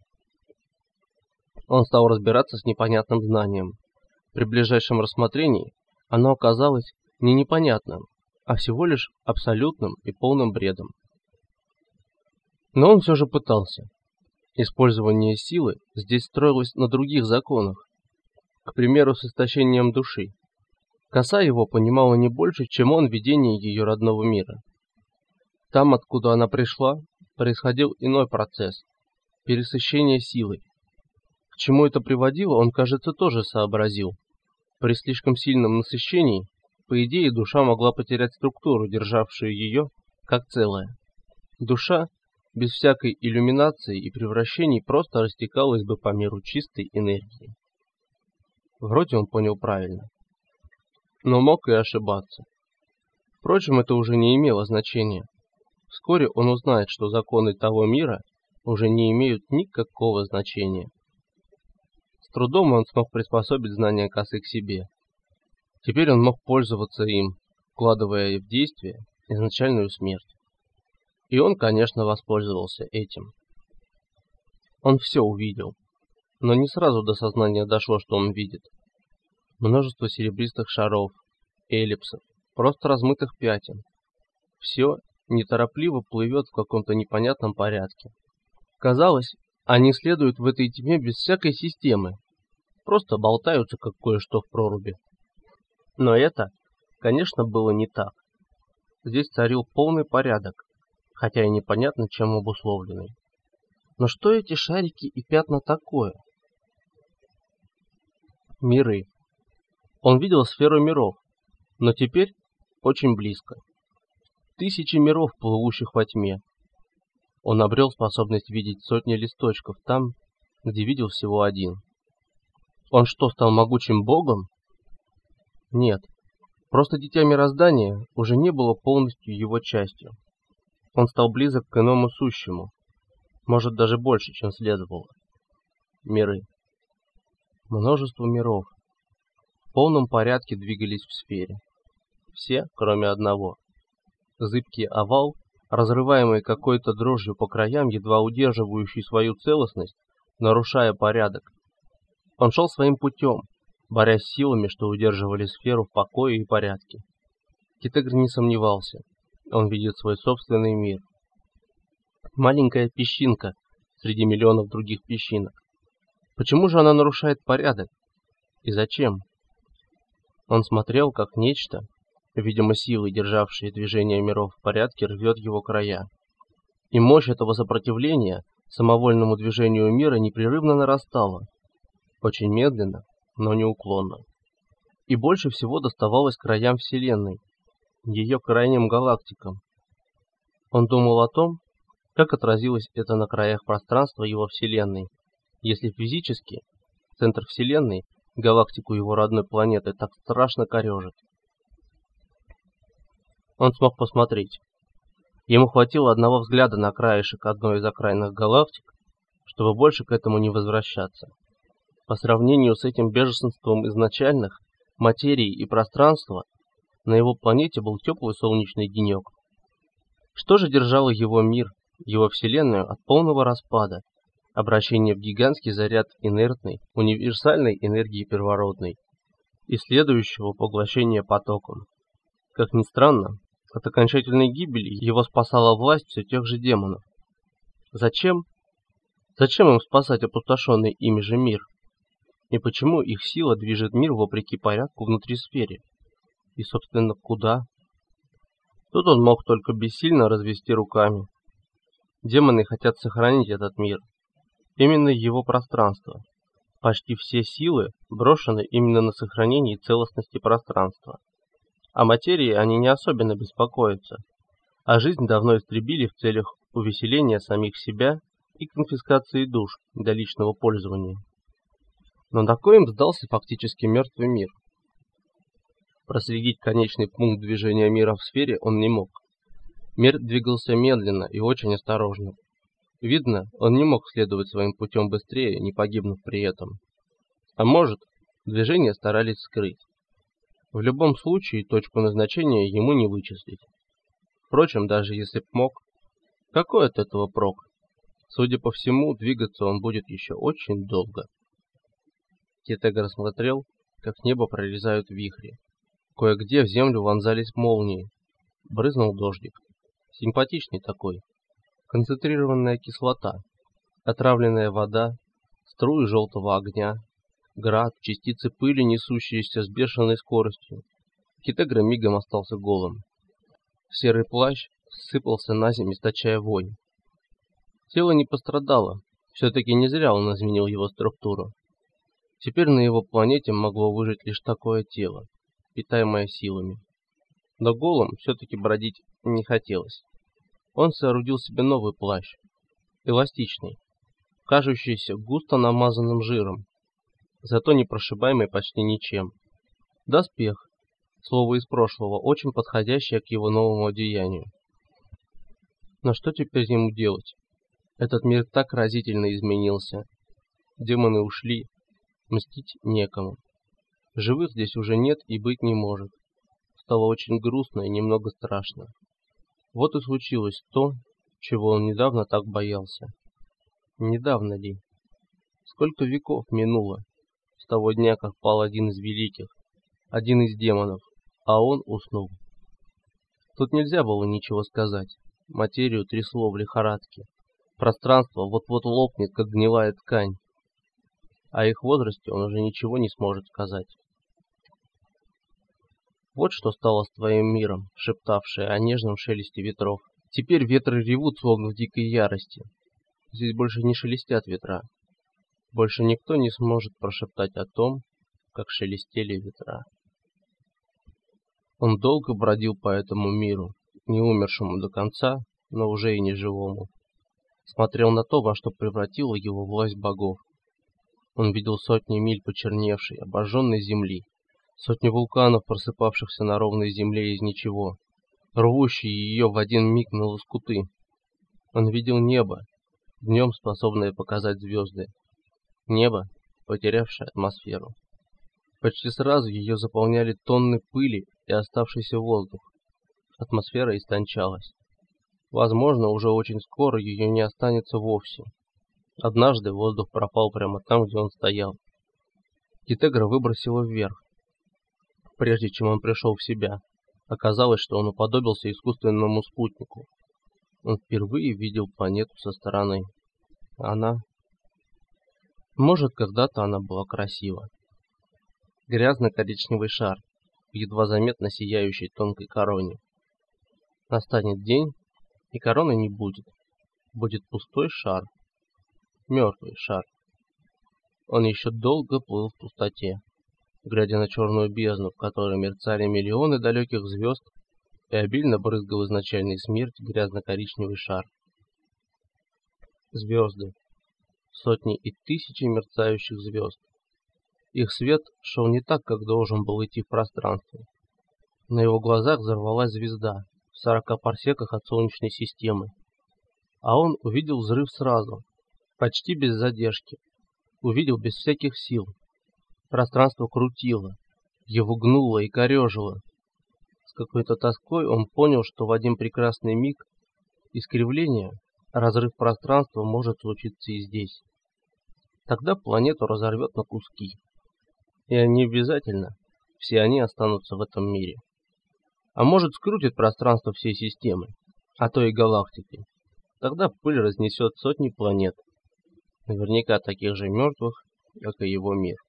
Он стал разбираться с непонятным знанием. При ближайшем рассмотрении оно оказалось не непонятным, а всего лишь абсолютным и полным бредом. Но он все же пытался. Использование силы здесь строилось на других законах. К примеру, с истощением души. Коса его понимала не больше, чем он в видении ее родного мира. Там, откуда она пришла, происходил иной процесс – пересыщение силой. К чему это приводило, он, кажется, тоже сообразил. При слишком сильном насыщении, по идее, душа могла потерять структуру, державшую ее как целое. Душа, без всякой иллюминации и превращений, просто растекалась бы по миру чистой энергии. Вроде он понял правильно. Но мог и ошибаться. Впрочем, это уже не имело значения. Вскоре он узнает, что законы того мира уже не имеют никакого значения. С трудом он смог приспособить знания косы к себе. Теперь он мог пользоваться им, вкладывая в действие изначальную смерть. И он, конечно, воспользовался этим. Он все увидел, но не сразу до сознания дошло, что он видит. Множество серебристых шаров, эллипсов, просто размытых пятен. Все неторопливо плывет в каком-то непонятном порядке. Казалось, они следуют в этой тьме без всякой системы, просто болтаются, как кое-что в проруби. Но это, конечно, было не так. Здесь царил полный порядок, хотя и непонятно, чем обусловленный. Но что эти шарики и пятна такое? Миры. Он видел сферу миров, но теперь очень близко. Тысячи миров, плывущих во тьме. Он обрел способность видеть сотни листочков там, где видел всего один. Он что, стал могучим богом? Нет, просто дитя мироздания уже не было полностью его частью. Он стал близок к иному сущему, может даже больше, чем следовало. Миры. Множество миров. В полном порядке двигались в сфере. Все, кроме одного. Зыбкий овал, разрываемый какой-то дрожью по краям, едва удерживающий свою целостность, нарушая порядок. Он шел своим путем, борясь с силами, что удерживали сферу в покое и порядке. Китегр не сомневался, он видит свой собственный мир. Маленькая песчинка среди миллионов других песчинок. Почему же она нарушает порядок? И зачем? Он смотрел, как нечто, видимо силы, державшие движение миров в порядке, рвет его края. И мощь этого сопротивления самовольному движению мира непрерывно нарастала. Очень медленно, но неуклонно. И больше всего доставалось краям Вселенной, ее крайним галактикам. Он думал о том, как отразилось это на краях пространства его Вселенной, если физически центр Вселенной, галактику его родной планеты, так страшно корежит. Он смог посмотреть. Ему хватило одного взгляда на краешек одной из окраинных галактик, чтобы больше к этому не возвращаться. По сравнению с этим бешенством изначальных материи и пространства, на его планете был теплый солнечный денек. Что же держало его мир, его Вселенную от полного распада, обращения в гигантский заряд инертной, универсальной энергии первородной и следующего поглощения потоком? Как ни странно, от окончательной гибели его спасала власть все тех же демонов. Зачем? Зачем им спасать опустошенный ими же мир? И почему их сила движет мир вопреки порядку внутри сферы? И, собственно, куда? Тут он мог только бессильно развести руками. Демоны хотят сохранить этот мир. Именно его пространство. Почти все силы брошены именно на сохранение целостности пространства. О материи они не особенно беспокоятся, а жизнь давно истребили в целях увеселения самих себя и конфискации душ для личного пользования. Но на кой им сдался фактически мертвый мир? Проследить конечный пункт движения мира в сфере он не мог. Мир двигался медленно и очень осторожно. Видно, он не мог следовать своим путем быстрее, не погибнув при этом. А может, движение старались скрыть. В любом случае, точку назначения ему не вычислить. Впрочем, даже если б мог, какой от этого прок? Судя по всему, двигаться он будет еще очень долго. Кетегр смотрел, как небо прорезают вихри. Кое-где в землю вонзались молнии. Брызнул дождик. Симпатичный такой. Концентрированная кислота, отравленная вода, струи желтого огня, град, частицы пыли, несущиеся с бешеной скоростью. Кетегр мигом остался голым. Серый плащ сыпался на землю, источая вонь. Тело не пострадало. Все-таки не зря он изменил его структуру. Теперь на его планете могло выжить лишь такое тело, питаемое силами. Но голым все-таки бродить не хотелось. Он соорудил себе новый плащ, эластичный, кажущийся густо намазанным жиром, зато непрошибаемый почти ничем. Доспех, слово из прошлого, очень подходящее к его новому одеянию. Но что теперь ему делать? Этот мир так разительно изменился. Демоны ушли, мстить некому. Живых здесь уже нет и быть не может. Стало очень грустно и немного страшно. Вот и случилось то, чего он недавно так боялся. Недавно ли? Сколько веков минуло с того дня, как пал один из великих, один из демонов, а он уснул. Тут нельзя было ничего сказать. Материю трясло в лихорадке. Пространство вот-вот лопнет, как гнилая ткань. О их возрасте он уже ничего не сможет сказать. Вот что стало с твоим миром, шептавшее о нежном шелесте ветров. Теперь ветры ревут, словно в дикой ярости. Здесь больше не шелестят ветра. Больше никто не сможет прошептать о том, как шелестели ветра. Он долго бродил по этому миру, не умершему до конца, но уже и не живому. Смотрел на то, во что превратила его власть богов. Он видел сотни миль почерневшей, обожженной земли, сотни вулканов, просыпавшихся на ровной земле из ничего, рвущие ее в один миг на лоскуты. Он видел небо, днем способное показать звезды. Небо, потерявшее атмосферу. Почти сразу ее заполняли тонны пыли и оставшийся воздух. Атмосфера истончалась. Возможно, уже очень скоро ее не останется вовсе. Однажды воздух пропал прямо там, где он стоял. Кетегра выбросило вверх. Прежде чем он пришел в себя, оказалось, что он уподобился искусственному спутнику. Он впервые видел планету со стороны. Она... Может, когда-то она была красива. Грязно-коричневый шар, едва заметно сияющий тонкой короне. Настанет день, и короны не будет. Будет пустой шар. Мертвый шар. Он еще долго плыл в пустоте, глядя на черную бездну, в которой мерцали миллионы далеких звезд, и обильно брызгал изначальной смерти грязно-коричневый шар. Звезды. Сотни и тысячи мерцающих звезд. Их свет шел не так, как должен был идти в пространстве. На его глазах взорвалась звезда в сорока парсеках от Солнечной системы. А он увидел взрыв сразу, почти без задержки. Увидел без всяких сил. Пространство крутило, его гнуло и корежило. С какой-то тоской он понял, что в один прекрасный миг искривление, разрыв пространства может случиться и здесь. Тогда планету разорвет на куски. И не обязательно все они останутся в этом мире. А может, скрутит пространство всей системы, а то и галактики. Тогда пыль разнесет сотни планет. Наверняка таких же мертвых, как и его мир.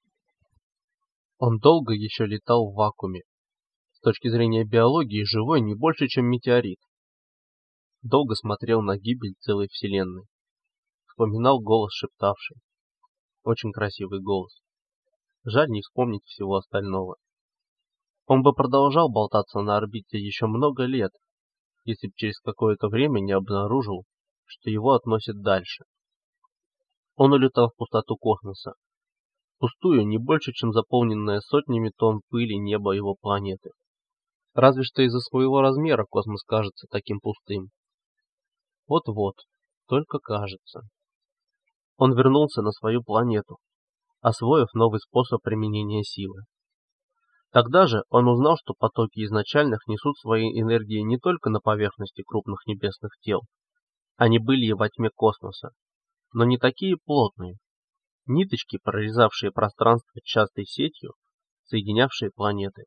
Он долго еще летал в вакууме. С точки зрения биологии, живой не больше, чем метеорит. Долго смотрел на гибель целой вселенной. Вспоминал голос шептавший. Очень красивый голос. Жаль не вспомнить всего остального. Он бы продолжал болтаться на орбите еще много лет, если б через какое-то время не обнаружил, что его относят дальше. Он улетал в пустоту космоса. Пустую не больше, чем заполненное сотнями тонн пыли небо его планеты. Разве что из-за своего размера космос кажется таким пустым. Вот-вот, только кажется. Он вернулся на свою планету, освоив новый способ применения силы. Тогда же он узнал, что потоки изначальных несут свои энергии не только на поверхности крупных небесных тел. Они были и во тьме космоса, но не такие плотные. Ниточки, прорезавшие пространство частой сетью, соединявшие планеты.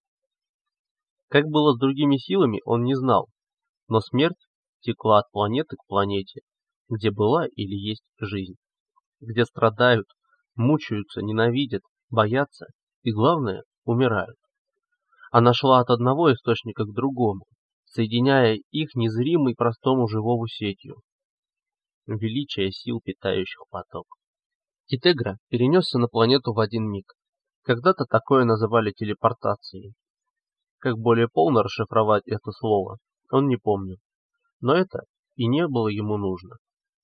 Как было с другими силами, он не знал, но смерть текла от планеты к планете, где была или есть жизнь, где страдают, мучаются, ненавидят, боятся и, главное, умирают. Она шла от одного источника к другому, соединяя их незримой простому живому сетью. Величие сил, питающих поток. Китегра перенесся на планету в один миг. Когда-то такое называли телепортацией. Как более полно расшифровать это слово, он не помнил. Но это и не было ему нужно.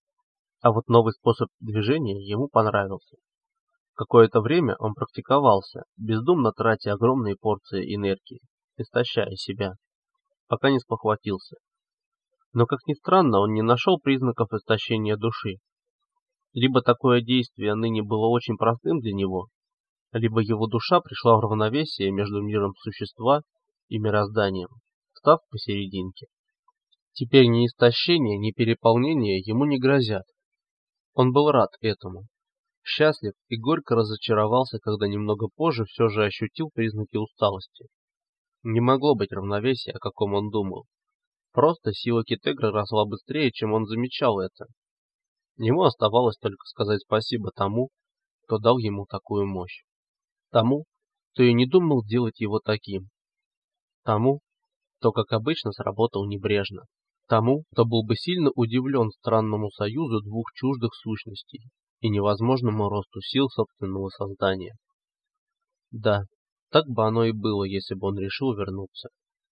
А вот новый способ движения ему понравился. Какое-то время он практиковался, бездумно тратя огромные порции энергии, истощая себя, пока не спохватился. Но, как ни странно, он не нашел признаков истощения души. Либо такое действие ныне было очень простым для него, либо его душа пришла в равновесие между миром существа и мирозданием, став посерединке. Теперь ни истощение, ни переполнение ему не грозят. Он был рад этому. Счастлив и горько разочаровался, когда немного позже все же ощутил признаки усталости. Не могло быть равновесия, о каком он думал. Просто сила Китегра росла быстрее, чем он замечал это. Ему оставалось только сказать спасибо тому, кто дал ему такую мощь. Тому, кто и не думал делать его таким. Тому, кто, как обычно, сработал небрежно. Тому, кто был бы сильно удивлен странному союзу двух чуждых сущностей и невозможному росту сил собственного создания. Да, так бы оно и было, если бы он решил вернуться.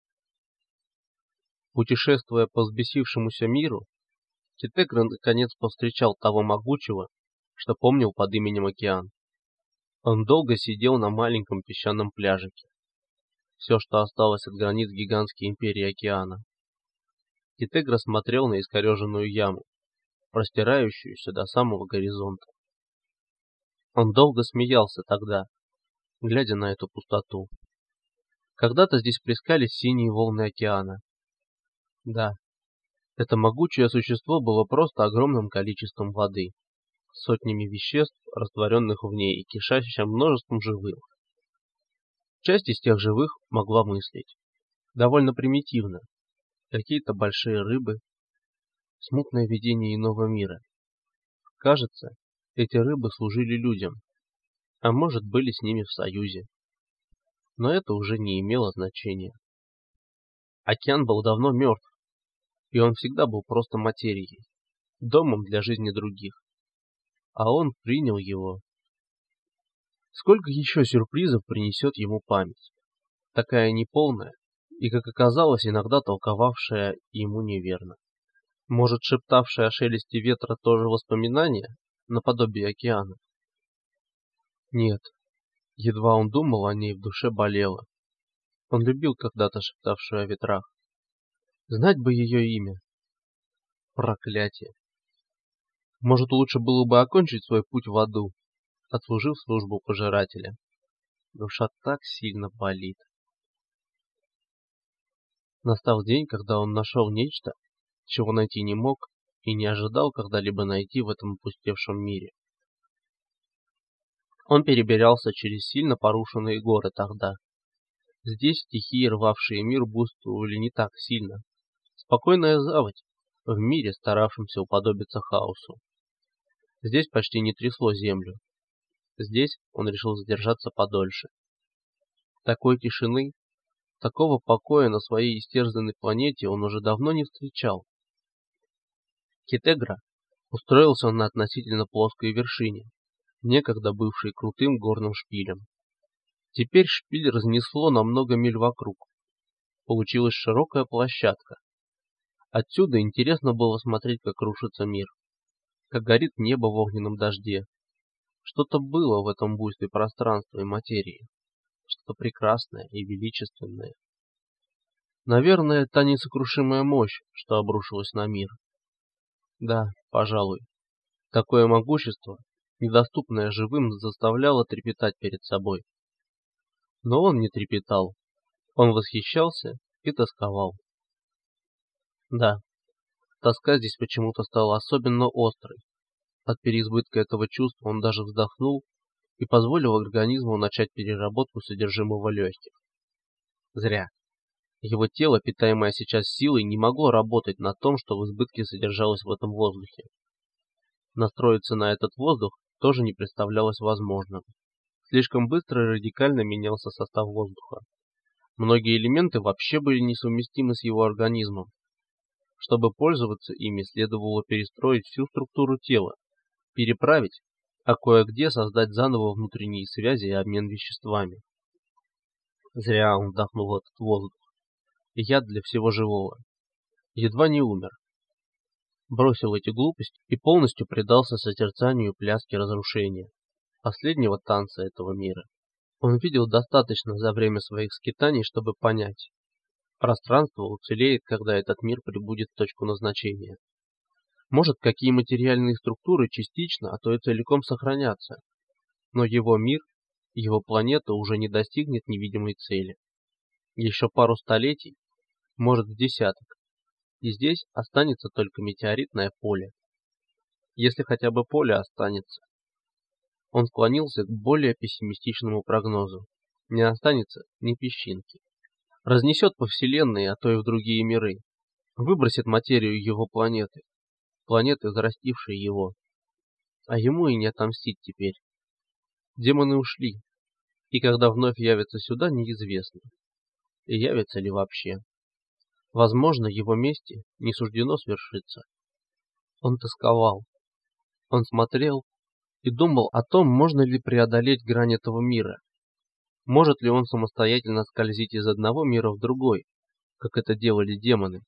Путешествуя по взбесившемуся миру, Китегра наконец повстречал того могучего, что помнил под именем Океан. Он долго сидел на маленьком песчаном пляжике. Все, что осталось от границ гигантской империи Океана. Китегра смотрел на искореженную яму, простирающуюся до самого горизонта. Он долго смеялся тогда, глядя на эту пустоту. Когда-то здесь плескались синие волны океана. Да, это могучее существо было просто огромным количеством воды, сотнями веществ, растворенных в ней и кишащим множеством живых. Часть из тех живых могла мыслить. Довольно примитивно. Какие-то большие рыбы. смутное видение иного мира. Кажется, эти рыбы служили людям, а может, были с ними в союзе. Но это уже не имело значения. Океан был давно мертв, и он всегда был просто материей, домом для жизни других. А он принял его. Сколько еще сюрпризов принесет ему память, такая неполная и, как оказалось, иногда толковавшая ему неверно. Может, шептавшая о шелесте ветра тоже воспоминания, наподобие океана? Нет, едва он думал о ней, в душе болело. Он любил когда-то шептавшую о ветрах. Знать бы ее имя. Проклятие. Может, лучше было бы окончить свой путь в аду, отслужив службу пожирателя. Душа так сильно болит. Настал день, когда он нашел нечто, чего найти не мог и не ожидал когда-либо найти в этом опустевшем мире. Он перебирался через сильно порушенные горы тогда. Здесь стихии, рвавшие мир, буйствовали не так сильно. Спокойная заводь в мире, старавшемся уподобиться хаосу. Здесь почти не трясло землю. Здесь он решил задержаться подольше. Такой тишины, такого покоя на своей истерзанной планете он уже давно не встречал. Китегра устроился на относительно плоской вершине, некогда бывшей крутым горным шпилем. Теперь шпиль разнесло на много миль вокруг. Получилась широкая площадка. Отсюда интересно было смотреть, как рушится мир, как горит небо в огненном дожде. Что-то было в этом буйстве пространства и материи, что-то прекрасное и величественное. Наверное, та несокрушимая мощь, что обрушилась на мир. Да, пожалуй, такое могущество, недоступное живым, заставляло трепетать перед собой. Но он не трепетал, он восхищался и тосковал. Да, тоска здесь почему-то стала особенно острой. От переизбытка этого чувства он даже вздохнул и позволил организму начать переработку содержимого легких. Зря. Его тело, питаемое сейчас силой, не могло работать на том, что в избытке содержалось в этом воздухе. Настроиться на этот воздух тоже не представлялось возможным. Слишком быстро и радикально менялся состав воздуха. Многие элементы вообще были несовместимы с его организмом. Чтобы пользоваться ими, следовало перестроить всю структуру тела, переправить, а кое-где создать заново внутренние связи и обмен веществами. Зря он вдохнул этот воздух. Яд для всего живого. Едва не умер. Бросил эти глупости и полностью предался созерцанию пляски разрушения, последнего танца этого мира. Он видел достаточно за время своих скитаний, чтобы понять. Пространство уцелеет, когда этот мир прибудет в точку назначения. Может, какие материальные структуры частично, а то и целиком сохранятся. Но его мир, его планета уже не достигнет невидимой цели. Еще пару столетий, может, с десяток, и здесь останется только метеоритное поле. Если хотя бы поле останется. Он склонился к более пессимистичному прогнозу. Не останется ни песчинки. Разнесет по вселенной, а то и в другие миры. Выбросит материю его планеты. Планеты, взрастившие его. А ему и не отомстить теперь. Демоны ушли. И когда вновь явятся сюда, неизвестно. И явятся ли вообще. Возможно, его мести не суждено свершиться. Он тосковал. Он смотрел и думал о том, можно ли преодолеть грань этого мира. Может ли он самостоятельно скользить из одного мира в другой, как это делали демоны?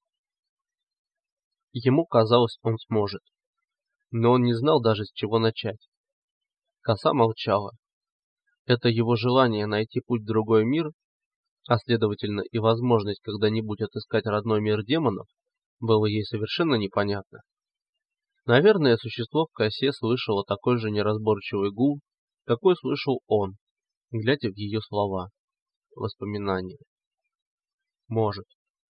Ему казалось, он сможет. Но он не знал даже, с чего начать. Коса молчала. Это его желание найти путь в другой мир, а следовательно и возможность когда-нибудь отыскать родной мир демонов, было ей совершенно непонятно. Наверное, существо в косе слышало такой же неразборчивый гул, какой слышал он, глядя в ее слова, воспоминания. Может.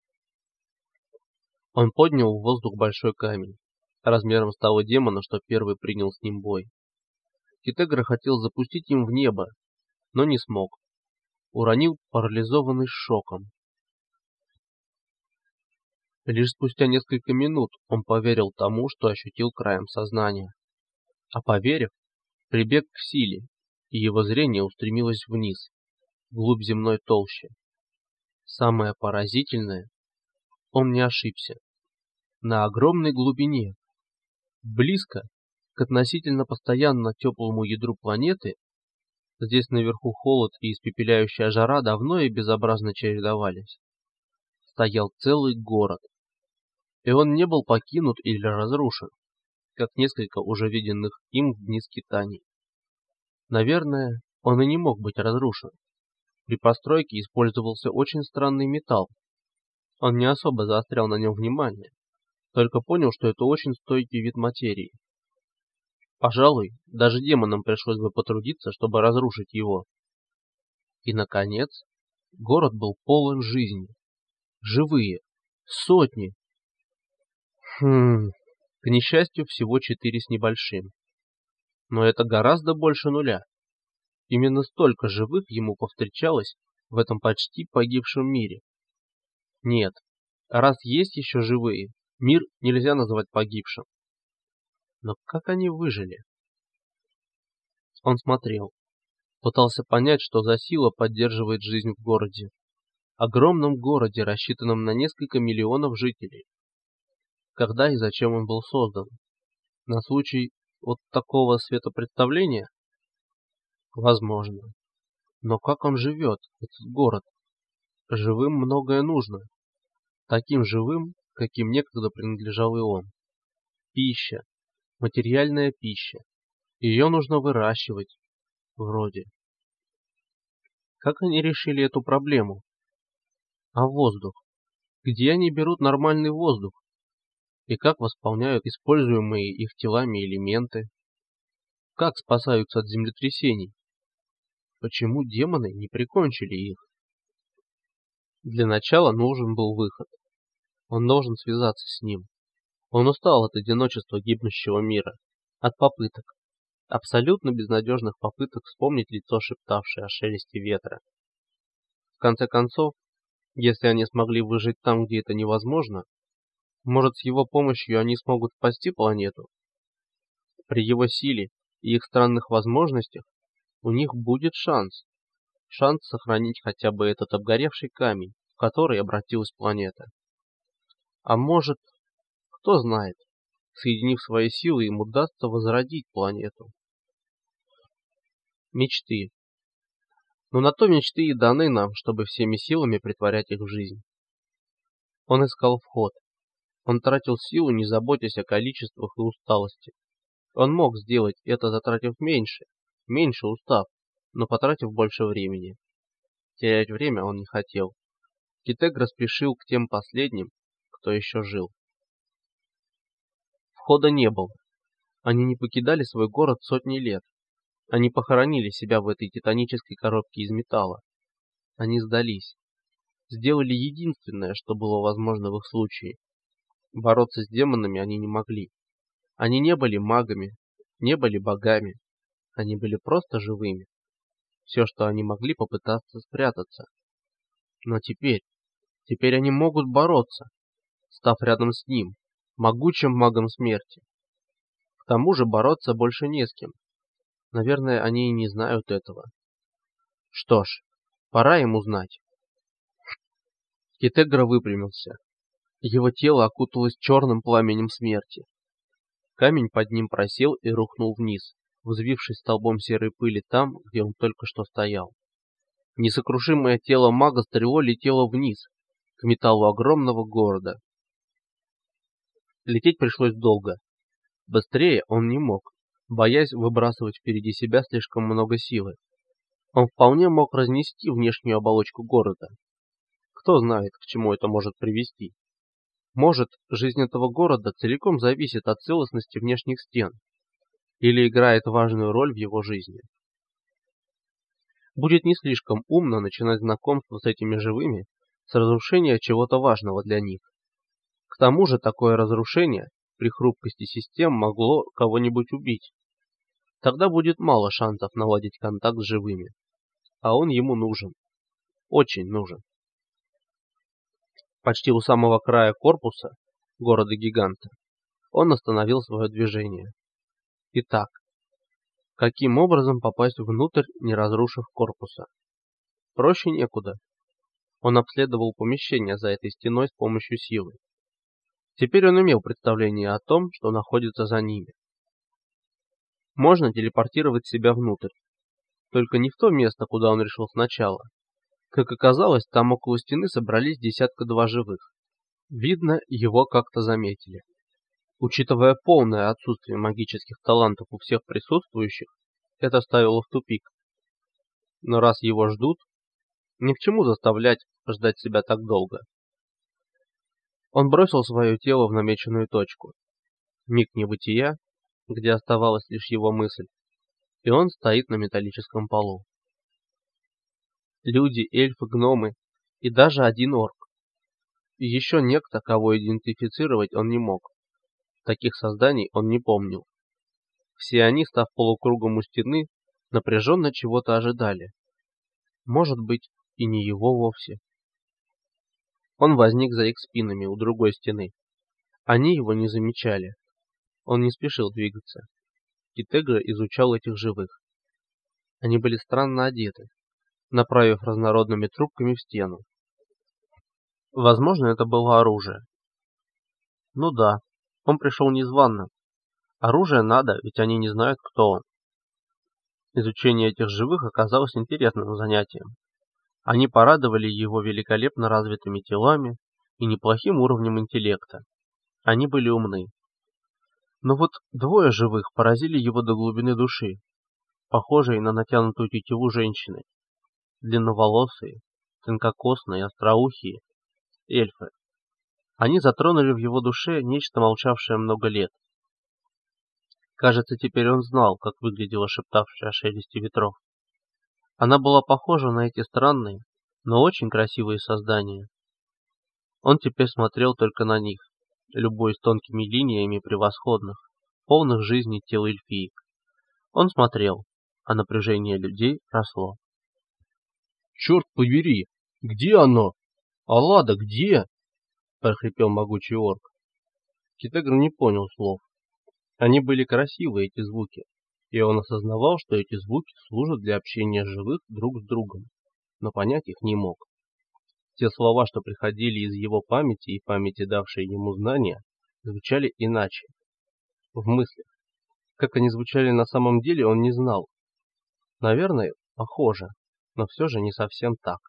Он поднял в воздух большой камень, размером с того демона, что первый принял с ним бой. Китегра хотел запустить им в небо, но не смог. Уронил, парализованный шоком. Лишь спустя несколько минут он поверил тому, что ощутил краем сознания. А поверив, прибег к силе, и его зрение устремилось вниз, вглубь земной толщи. Самое поразительное, он не ошибся. На огромной глубине, близко к относительно постоянно теплому ядру планеты, здесь наверху холод и испепеляющая жара давно и безобразно чередовались, стоял целый город. И он не был покинут или разрушен, как несколько уже виденных им в дни скитаний. Наверное, он и не мог быть разрушен. При постройке использовался очень странный металл. Он не особо заострял на нем внимание, только понял, что это очень стойкий вид материи. Пожалуй, даже демонам пришлось бы потрудиться, чтобы разрушить его. И, наконец, город был полон жизни. Живые. Сотни. Хм, к несчастью, всего четыре с небольшим. Но это гораздо больше нуля. Именно столько живых ему повстречалось в этом почти погибшем мире. Нет, раз есть еще живые, мир нельзя назвать погибшим. Но как они выжили? Он смотрел, пытался понять, что за сила поддерживает жизнь в городе. Огромном городе, рассчитанном на несколько миллионов жителей. Когда и зачем он был создан? На случай вот такого светопредставления? Возможно. Но как он живет, этот город? Живым многое нужно. Таким живым, каким некогда принадлежал и он. Пища. Материальная пища. Ее нужно выращивать. Вроде. Как они решили эту проблему? А воздух? Где они берут нормальный воздух? И как восполняют используемые их телами элементы? Как спасаются от землетрясений? Почему демоны не прикончили их? Для начала нужен был выход. Он должен связаться с ним. Он устал от одиночества гибнущего мира, от попыток, абсолютно безнадежных попыток вспомнить лицо, шептавшее о шелесте ветра. В конце концов, если они смогли выжить там, где это невозможно, может, с его помощью они смогут спасти планету? При его силе и их странных возможностях у них будет шанс. Шанс сохранить хотя бы этот обгоревший камень, в который обратилась планета. А может, кто знает, соединив свои силы, им удастся возродить планету. Мечты. Но на то мечты и даны нам, чтобы всеми силами притворять их в жизнь. Он искал вход. Он тратил силу, не заботясь о количествах и усталости. Он мог сделать это, затратив меньше, меньше устав, но потратив больше времени. Терять время он не хотел. Китегра спешил к тем последним, кто еще жил. Входа не было. Они не покидали свой город сотни лет. Они похоронили себя в этой титанической коробке из металла. Они сдались. Сделали единственное, что было возможно в их случае. Бороться с демонами они не могли. Они не были магами, не были богами. Они были просто живыми. Все, что они могли, попытаться спрятаться. Но теперь, теперь они могут бороться, став рядом с ним, могучим магом смерти. К тому же бороться больше не с кем. Наверное, они и не знают этого. Что ж, пора им узнать. Китегра выпрямился. Его тело окуталось черным пламенем смерти. Камень под ним просел и рухнул вниз, взвившись столбом серой пыли там, где он только что стоял. Несокрушимое тело мага стрелой летело вниз, к металлу огромного города. Лететь пришлось долго. Быстрее он не мог, боясь выбрасывать впереди себя слишком много силы. Он вполне мог разнести внешнюю оболочку города. Кто знает, к чему это может привести. Может, жизнь этого города целиком зависит от целостности внешних стен или играет важную роль в его жизни. Будет не слишком умно начинать знакомство с этими живыми с разрушения чего-то важного для них. К тому же такое разрушение при хрупкости систем могло кого-нибудь убить. Тогда будет мало шансов наладить контакт с живыми. А он ему нужен. Очень нужен. почти у самого края корпуса города-гиганта, он остановил свое движение. Итак, каким образом попасть внутрь, не разрушив корпуса? Проще некуда. Он обследовал помещение за этой стеной с помощью силы. Теперь он имел представление о том, что находится за ними. Можно телепортировать себя внутрь, только не в то место, куда он решил сначала. Как оказалось, там около стены собрались десятка-два живых. Видно, его как-то заметили. Учитывая полное отсутствие магических талантов у всех присутствующих, это ставило в тупик. Но раз его ждут, ни к чему заставлять ждать себя так долго. Он бросил свое тело в намеченную точку. Миг небытия, где оставалась лишь его мысль, и он стоит на металлическом полу. Люди, эльфы, гномы и даже один орк. И еще некто, кого идентифицировать он не мог. Таких созданий он не помнил. Все они, став полукругом у стены, напряженно чего-то ожидали. Может быть, и не его вовсе. Он возник за их спинами у другой стены. Они его не замечали. Он не спешил двигаться. Китегра изучал этих живых. Они были странно одеты, направив разнородными трубками в стену. Возможно, это было оружие. Ну да, он пришел незвано. Оружие надо, ведь они не знают, кто он. Изучение этих живых оказалось интересным занятием. Они порадовали его великолепно развитыми телами и неплохим уровнем интеллекта. Они были умны. Но вот двое живых поразили его до глубины души, похожие на натянутую тетиву женщины. Длинноволосые, тонкокосные, остроухие, эльфы. Они затронули в его душе нечто, молчавшее много лет. Кажется, теперь он знал, как выглядела шептавшая о шелесте ветров. Она была похожа на эти странные, но очень красивые создания. Он теперь смотрел только на них, любуясь тонкими линиями превосходных, полных жизни тел эльфиек. Он смотрел, а напряжение людей росло. «Черт побери! Где оно? Аллада, где?» — прохрипел могучий орк. Китегр не понял слов. Они были красивые, эти звуки, и он осознавал, что эти звуки служат для общения живых друг с другом, но понять их не мог. Те слова, что приходили из его памяти и памяти, давшие ему знания, звучали иначе. В мыслях. Как они звучали на самом деле, он не знал. Наверное, похоже, но все же не совсем так.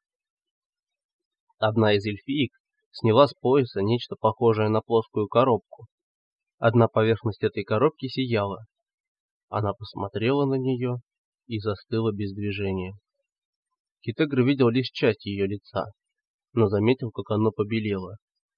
Одна из эльфиек сняла с пояса нечто похожее на плоскую коробку. Одна поверхность этой коробки сияла. Она посмотрела на нее и застыла без движения. Китегр видел лишь часть ее лица, но заметил, как оно побелело.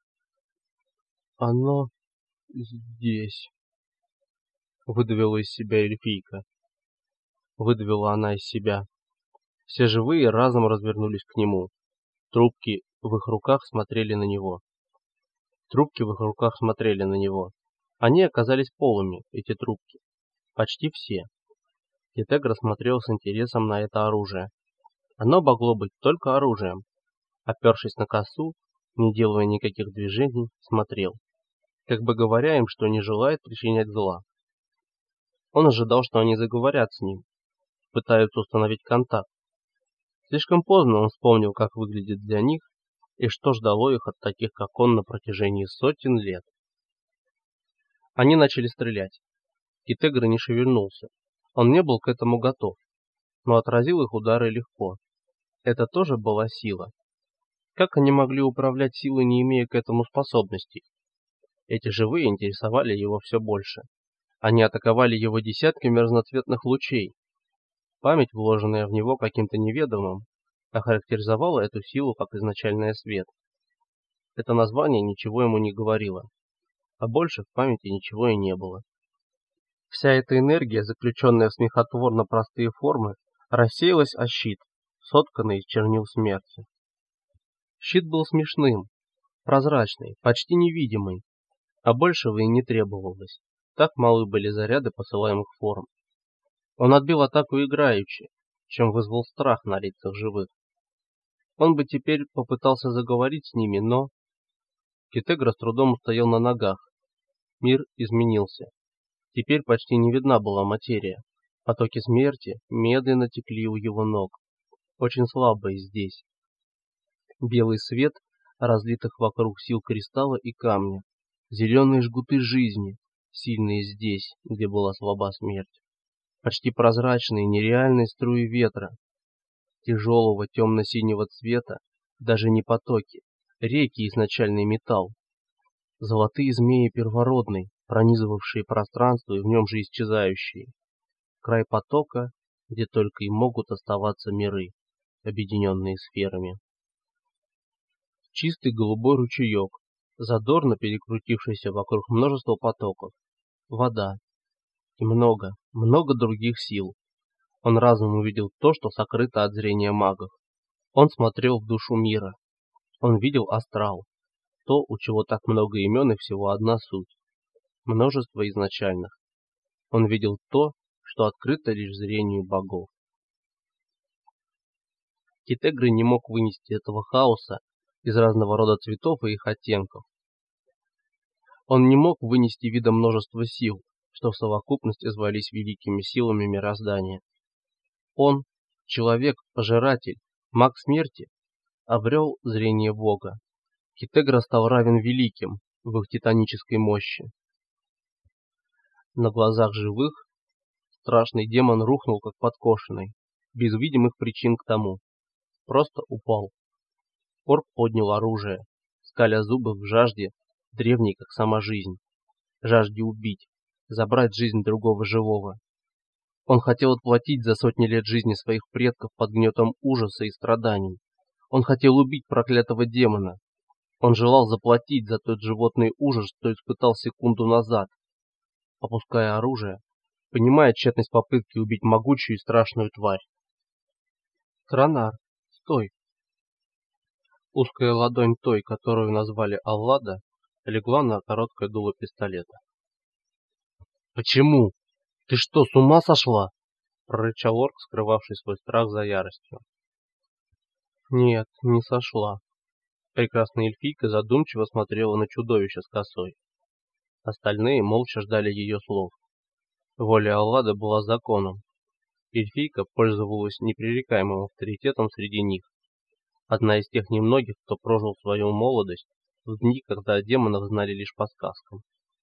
«Оно здесь», — выдавила из себя эльфийка. Выдавила она из себя. Все живые разом развернулись к нему. Трубки в их руках смотрели на него. Трубки в их руках смотрели на него. Они оказались полыми, эти трубки. Почти все. Китегр смотрел с интересом на это оружие. Оно могло быть только оружием. Опершись на косу, не делая никаких движений, смотрел, как бы говоря им, что не желает причинять зла. Он ожидал, что они заговорят с ним, пытаются установить контакт. Слишком поздно он вспомнил, как выглядит для них и что ждало их от таких, как он, на протяжении сотен лет. Они начали стрелять. Китегр не шевельнулся. Он не был к этому готов, но отразил их удары легко. Это тоже была сила. Как они могли управлять силой, не имея к этому способностей? Эти живые интересовали его все больше. Они атаковали его десятками разноцветных лучей. Память, вложенная в него каким-то неведомым, охарактеризовала эту силу как изначальный свет. Это название ничего ему не говорило, а больше в памяти ничего и не было. Вся эта энергия, заключенная в смехотворно простые формы, рассеялась о щит, сотканный из чернил смерти. Щит был смешным, прозрачный, почти невидимый, а большего и не требовалось. Так малы были заряды посылаемых форм. Он отбил атаку играючи, чем вызвал страх на лицах живых. Он бы теперь попытался заговорить с ними, но Китегра с трудом устоял на ногах. Мир изменился. Теперь почти не видна была материя. Потоки смерти медленно текли у его ног. Очень слабые здесь. Белый свет разлитых вокруг сил кристалла и камня. Зеленые жгуты жизни, сильные здесь, где была слаба смерть. Почти прозрачные нереальные струи ветра. Тяжелого темно-синего цвета, даже не потоки, реки изначальный металл. Золотые змеи первородные, пронизывавшие пространство и в нем же исчезающие. Край потока, где только и могут оставаться миры, объединенные сферами. Чистый голубой ручеек, задорно перекрутившийся вокруг множества потоков. Вода. И много, много других сил. Он разом увидел то, что сокрыто от зрения магов. Он смотрел в душу мира. Он видел астрал. То, у чего так много имен и всего одна суть. Множество изначальных. Он видел то, что открыто лишь зрению богов. Китегра не мог вынести этого хаоса из разного рода цветов и их оттенков. Он не мог вынести вида множества сил, что в совокупности звались великими силами мироздания. Он, человек-пожиратель, маг смерти, обрел зрение Бога. Китегра стал равен великим в их титанической мощи. На глазах живых страшный демон рухнул как подкошенный, без видимых причин к тому. Просто упал. Орк поднял оружие, скаля зубы в жажде, древней как сама жизнь. Жажде убить, забрать жизнь другого живого. Он хотел отплатить за сотни лет жизни своих предков под гнетом ужаса и страданий. Он хотел убить проклятого демона. Он желал заплатить за тот животный ужас, что испытал секунду назад. Опуская оружие, понимая тщетность попытки убить могучую и страшную тварь. Транар, стой! Узкая ладонь той, которую назвали Аллада, легла на короткое дуло пистолета. «Почему? Ты что, с ума сошла?» — прорычал орк, скрывавший свой страх за яростью. «Нет, не сошла». Прекрасная эльфийка задумчиво смотрела на чудовище с косой. Остальные молча ждали ее слов. Воля Аллады была законом. Эльфийка пользовалась непререкаемым авторитетом среди них. Одна из тех немногих, кто прожил свою молодость в дни, когда о демонах знали лишь по сказкам.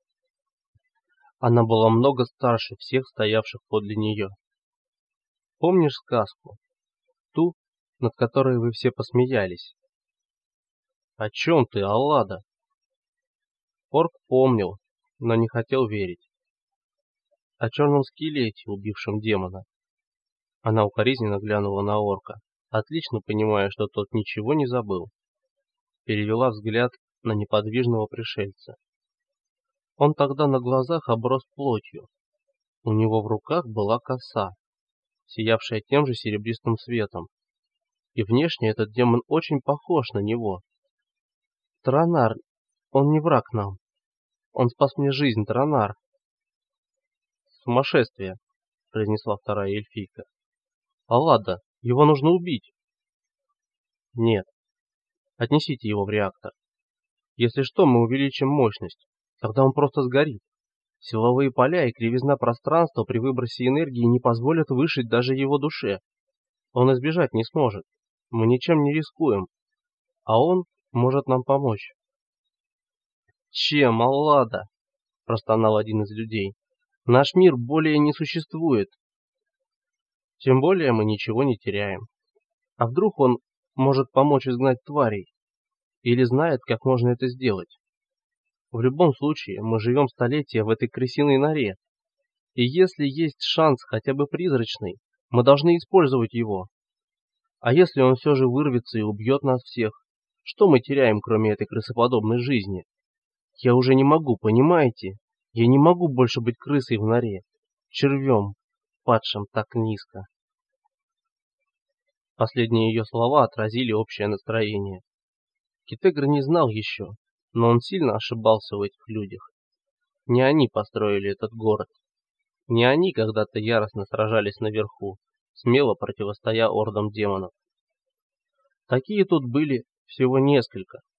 Она была много старше всех стоявших подле нее. Помнишь сказку? Ту, над которой вы все посмеялись? О чем ты, Аллада? Орк помнил, но не хотел верить. О черном скелете, убившем демона. Она укоризненно глянула на орка, отлично понимая, что тот ничего не забыл. Перевела взгляд на неподвижного пришельца. Он тогда на глазах оброс плотью. У него в руках была коса, сиявшая тем же серебристым светом. И внешне этот демон очень похож на него. Транар, он не враг нам. Он спас мне жизнь, Транар. Сумасшествие, произнесла вторая эльфийка. Аллада, его нужно убить. Нет. Отнесите его в реактор. Если что, мы увеличим мощность. Тогда он просто сгорит. Силовые поля и кривизна пространства при выбросе энергии не позволят выжить даже его душе. Он избежать не сможет. Мы ничем не рискуем. А он может нам помочь. Чем, Аллада? Простонал один из людей. Наш мир более не существует. Тем более мы ничего не теряем. А вдруг он может помочь изгнать тварей? Или знает, как можно это сделать? В любом случае, мы живем столетия в этой крысиной норе. И если есть шанс хотя бы призрачный, мы должны использовать его. А если он все же вырвется и убьет нас всех, что мы теряем, кроме этой крысоподобной жизни? Я уже не могу, понимаете? Я не могу больше быть крысой в норе, червем, падшим так низко. Последние ее слова отразили общее настроение. Китегра не знал еще, но он сильно ошибался в этих людях. Не они построили этот город. Не они когда-то яростно сражались наверху, смело противостоя ордам демонов. Такие тут были всего несколько.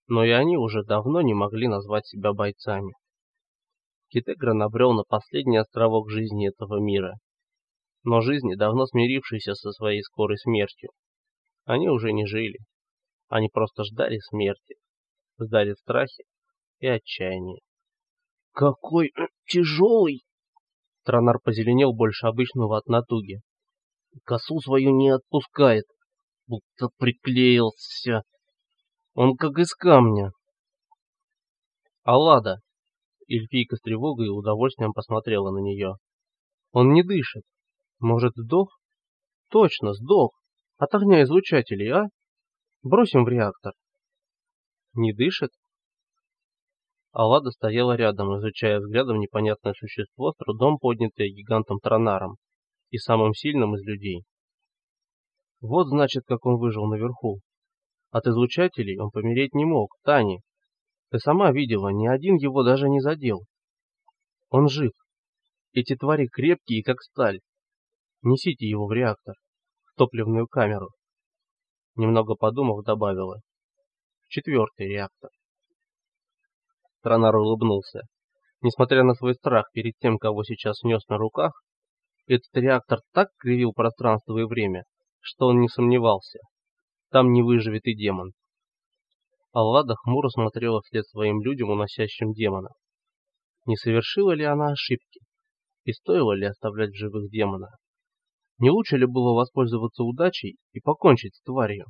но и они уже давно не могли назвать себя бойцами. Китегра набрел на последний островок жизни этого мира, но жизни, давно смирившейся со своей скорой смертью. Они уже не жили, они просто ждали смерти, ждали в страхе и отчаянии. «Какой тяжелый!» Тронар позеленел больше обычного от натуги. «Косу свою не отпускает, будто приклеился. Он как из камня». «Аллада!» Эльфийка с тревогой и удовольствием посмотрела на нее. «Он не дышит. Может, сдох?» «Точно, сдох. От огня излучателей, а? Бросим в реактор». «Не дышит?» Аллада стояла рядом, изучая взглядом непонятное существо, с трудом поднятое гигантом Тронаром и самым сильным из людей. Вот значит, как он выжил наверху. От излучателей он помереть не мог, Тани. Ты сама видела, ни один его даже не задел. Он жив. Эти твари крепкие, как сталь. Несите его в реактор, в топливную камеру. Немного подумав, добавила. В четвертый реактор. Тронар улыбнулся. Несмотря на свой страх перед тем, кого сейчас нес на руках, этот реактор так кривил пространство и время, что он не сомневался. Там не выживет и демон. Аллада хмуро смотрела вслед своим людям, уносящим демона. Не совершила ли она ошибки? И стоило ли оставлять в живых демона? Не лучше ли было воспользоваться удачей и покончить с тварью?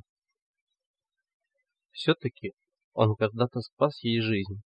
Все-таки он когда-то спас ей жизнь.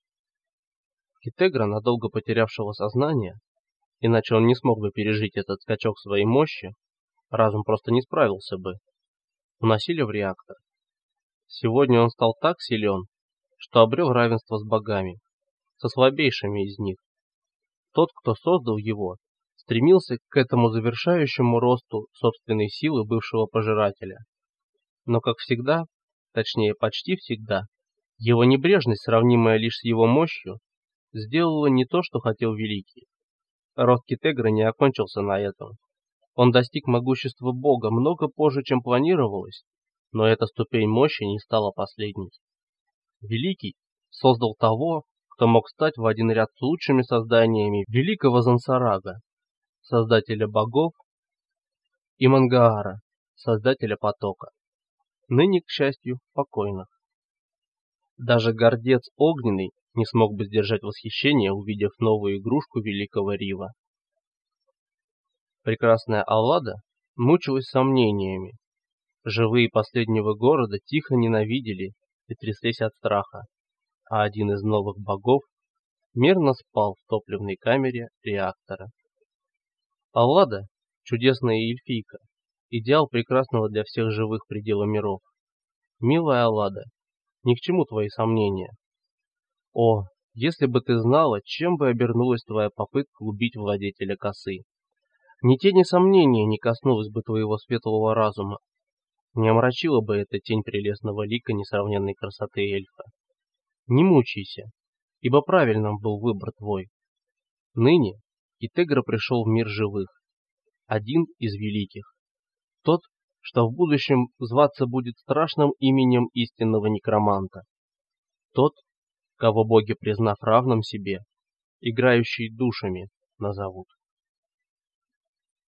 Китегра, надолго потерявшего сознание, иначе он не смог бы пережить этот скачок своей мощи, разум просто не справился бы, уносили в реактор. Сегодня он стал так силен, что обрел равенство с богами, со слабейшими из них. Тот, кто создал его, стремился к этому завершающему росту собственной силы бывшего пожирателя. Но, как всегда, точнее почти всегда, его небрежность, сравнимая лишь с его мощью, сделала не то, что хотел Великий. Рост Китегра не окончился на этом. Он достиг могущества Бога много позже, чем планировалось, но эта ступень мощи не стала последней. Великий создал того, кто мог стать в один ряд с лучшими созданиями великого Зансарага, создателя богов, и Мангаара, создателя потока, ныне, к счастью, покойных. Даже гордец огненный не смог бы сдержать восхищение, увидев новую игрушку великого Рива. Прекрасная Аллада мучилась сомнениями. Живые последнего города тихо ненавидели и тряслись от страха, а один из новых богов мирно спал в топливной камере реактора. Аллада — чудесная эльфийка, идеал прекрасного для всех живых предела миров. Милая Аллада, ни к чему твои сомнения. О, если бы ты знала, чем бы обернулась твоя попытка убить владетеля косы. Ни тени сомнения не коснулась бы твоего светлого разума, не омрачила бы эта тень прелестного лика несравненной красоты эльфа. Не мучайся, ибо правильным был выбор твой. Ныне Китегра пришел в мир живых, один из великих, тот, что в будущем зваться будет страшным именем истинного некроманта, тот, кого боги, признав равным себе, играющий душами, назовут.